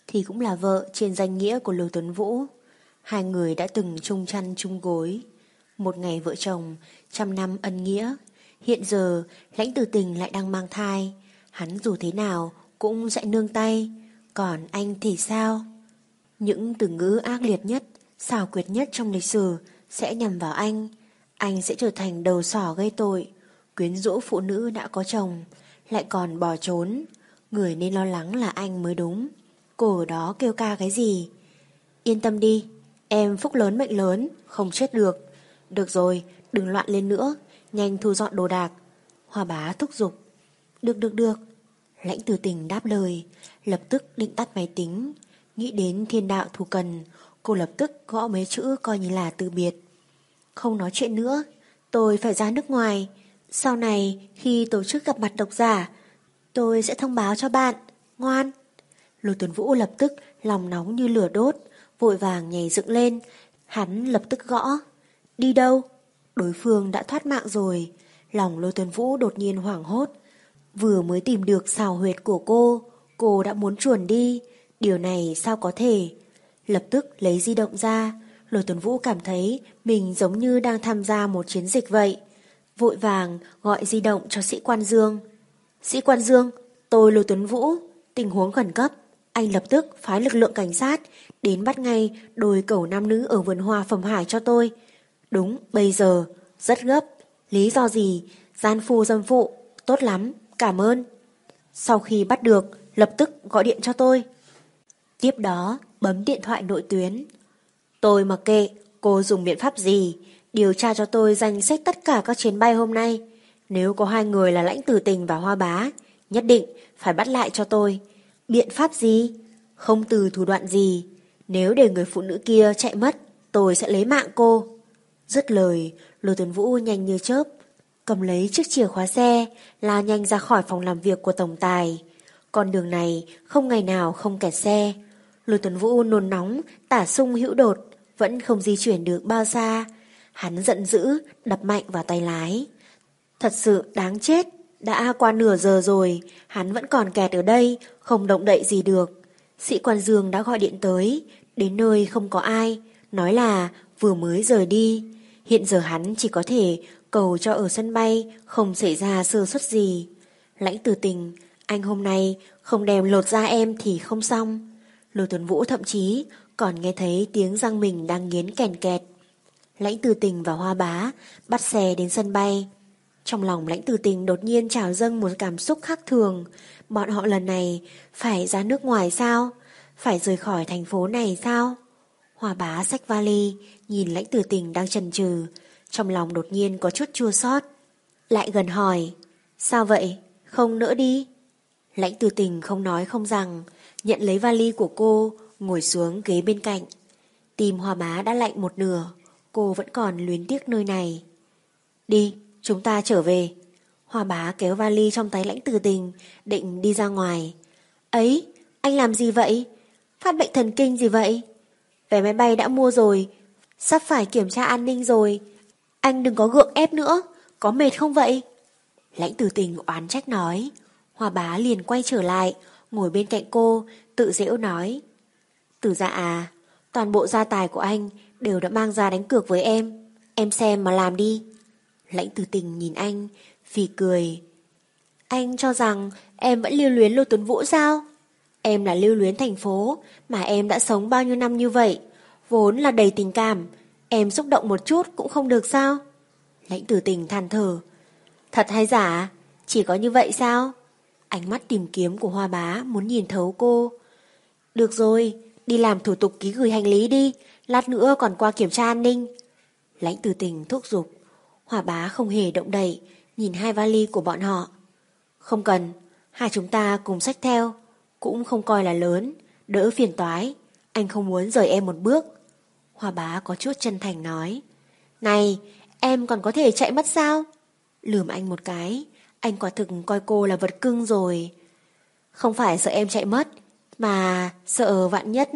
thì cũng là vợ trên danh nghĩa của Lưu Tuấn Vũ. Hai người đã từng chung chăn chung gối, một ngày vợ chồng, trăm năm ân nghĩa. Hiện giờ Lãnh Tử Tình lại đang mang thai, hắn dù thế nào cũng sẽ nương tay. Còn anh thì sao? Những từ ngữ ác liệt nhất, xảo quyệt nhất trong lịch sử sẽ nhằm vào anh. Anh sẽ trở thành đầu sỏ gây tội, quyến rũ phụ nữ đã có chồng, lại còn bỏ trốn. Người nên lo lắng là anh mới đúng. Cô ở đó kêu ca cái gì? Yên tâm đi, em phúc lớn mệnh lớn, không chết được. Được rồi, đừng loạn lên nữa, nhanh thu dọn đồ đạc. Hoa Bá thúc giục. Được được được. Lãnh Tử Tình đáp lời, lập tức định tắt máy tính. Nghĩ đến thiên đạo thù cần, cô lập tức gõ mấy chữ coi như là từ biệt. Không nói chuyện nữa, tôi phải ra nước ngoài. Sau này khi tổ chức gặp mặt độc giả, tôi sẽ thông báo cho bạn. Ngoan. Lưu Tuấn Vũ lập tức lòng nóng như lửa đốt, vội vàng nhảy dựng lên. Hắn lập tức gõ. Đi đâu? Đối phương đã thoát mạng rồi. Lòng Lưu Tuấn Vũ đột nhiên hoảng hốt. Vừa mới tìm được xào huyệt của cô, cô đã muốn chuồn đi. Điều này sao có thể? Lập tức lấy di động ra. Lưu Tuấn Vũ cảm thấy mình giống như đang tham gia một chiến dịch vậy. Vội vàng gọi di động cho sĩ quan Dương. Sĩ quan Dương, tôi Lưu Tuấn Vũ, tình huống khẩn cấp. Anh lập tức phái lực lượng cảnh sát đến bắt ngay đôi cẩu nam nữ ở vườn hoa Phẩm Hải cho tôi. Đúng, bây giờ, rất gấp. Lý do gì? Gian phu dâm phụ. Tốt lắm, cảm ơn. Sau khi bắt được, lập tức gọi điện cho tôi. Tiếp đó, bấm điện thoại nội tuyến. Tôi mặc kệ cô dùng biện pháp gì, điều tra cho tôi danh sách tất cả các chuyến bay hôm nay. Nếu có hai người là Lãnh Tử Tình và Hoa Bá, nhất định phải bắt lại cho tôi. Biện pháp gì? Không từ thủ đoạn gì. Nếu để người phụ nữ kia chạy mất, tôi sẽ lấy mạng cô. Dứt lời, Lưu Tuấn Vũ nhanh như chớp, cầm lấy chiếc chìa khóa xe, lao nhanh ra khỏi phòng làm việc của tổng tài. Con đường này không ngày nào không kẹt xe. Lưu Tuấn Vũ nôn nóng, tả sung hữu đột, vẫn không di chuyển được bao xa. Hắn giận dữ, đập mạnh vào tay lái. Thật sự đáng chết, đã qua nửa giờ rồi, hắn vẫn còn kẹt ở đây, không động đậy gì được. Sĩ quan Dương đã gọi điện tới, đến nơi không có ai, nói là vừa mới rời đi. Hiện giờ hắn chỉ có thể cầu cho ở sân bay không xảy ra sơ suất gì. Lãnh Tử Tình, anh hôm nay không đem lột da em thì không xong. Lưu Tuấn Vũ thậm chí còn nghe thấy tiếng răng mình đang nghiến kèn kẹt. Lãnh Tử Tình và Hoa Bá bắt xe đến sân bay. Trong lòng Lãnh Tử Tình đột nhiên trào dâng một cảm xúc khác thường. Bọn họ lần này phải ra nước ngoài sao? Phải rời khỏi thành phố này sao? Hoa Bá xách vali, nhìn Lãnh Tử Tình đang chần chừ, trong lòng đột nhiên có chút chua xót. Lại gần hỏi, sao vậy? Không nỡ đi? Lãnh Tử Tình không nói không rằng, nhận lấy vali của cô, ngồi xuống ghế bên cạnh. Tim Hoa Bá đã lạnh một nửa, cô vẫn còn luyến tiếc nơi này. Đi, chúng ta trở về. Hoa Bá kéo vali trong tay Lãnh Tử Tình, định đi ra ngoài. Ấy, anh làm gì vậy? Phát bệnh thần kinh gì vậy? Vé máy bay đã mua rồi, sắp phải kiểm tra an ninh rồi. Anh đừng có gượng ép nữa, có mệt không vậy? Lãnh Tử Tình oán trách nói. Hoa Bá liền quay trở lại, ngồi bên cạnh cô, tự giễu nói. Tử Dạ à, toàn bộ gia tài của anh đều đã mang ra đánh cược với em. Em xem mà làm đi. Lãnh Tử Tình nhìn anh, phì cười. Anh cho rằng em vẫn lưu luyến Lưu Tuấn Vũ sao? Em là lưu luyến thành phố, mà em đã sống bao nhiêu năm như vậy, vốn là đầy tình cảm. Em xúc động một chút cũng không được sao? Lãnh Tử Tình than thở. Thật hay giả? Chỉ có như vậy sao? Ánh mắt tìm kiếm của Hoa Bá muốn nhìn thấu cô. Được rồi, đi làm thủ tục ký gửi hành lý đi, lát nữa còn qua kiểm tra an ninh. Lãnh Tử Tình thúc giục. Hoa Bá không hề động đậy, nhìn hai vali của bọn họ. Không cần, hai chúng ta cùng xách theo, cũng không coi là lớn, đỡ phiền toái. Anh không muốn rời em một bước. Hoa Bá có chút chân thành nói. Này, em còn có thể chạy mất sao? Lườm anh một cái, anh quả thực coi cô là vật cưng rồi. Không phải sợ em chạy mất, mà sợ vạn nhất.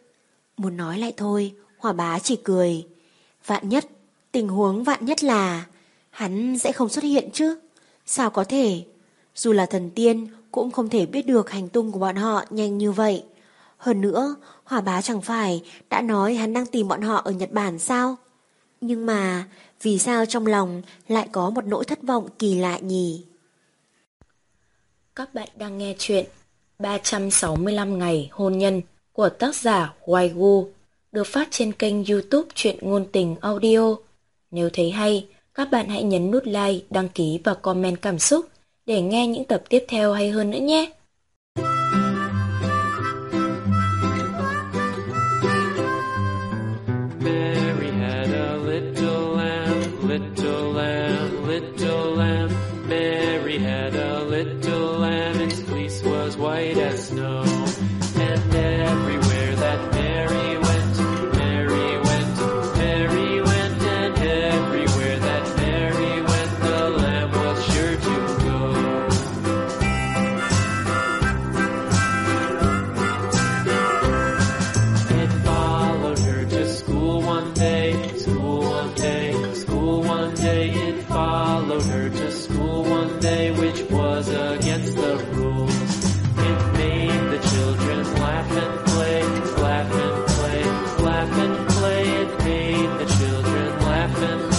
Muốn nói lại thôi, Hoa Bá chỉ cười. Vạn nhất, tình huống vạn nhất là hắn sẽ không xuất hiện chứ? Sao có thể? Dù là thần tiên cũng không thể biết được hành tung của bọn họ nhanh như vậy. Hơn nữa, Hỏa Bá chẳng phải đã nói hắn đang tìm bọn họ ở Nhật Bản sao? Nhưng mà, vì sao trong lòng lại có một nỗi thất vọng kỳ lạ nhỉ? Các bạn đang nghe chuyện ba trăm sáu mươi lăm ngày hôn nhân của tác giả Waigu, được phát trên kênh YouTube Truyện Ngôn Tình Audio. Nếu thấy hay, các bạn hãy nhấn nút like, đăng ký và comment cảm xúc để nghe những tập tiếp theo hay hơn nữa nhé. Mary had a little lamb, little lamb, little lamb. Mary had a little lamb, its fleece was white as snow. And everywhere that Mary went, Mary went, Mary went, and everywhere that Mary went, the lamb was sure to go. It followed her to school one day, school one day, school one day. It followed her to school one day, which was against the rules. It made the children laugh and play, laugh and play, laugh and play. It made the children laugh and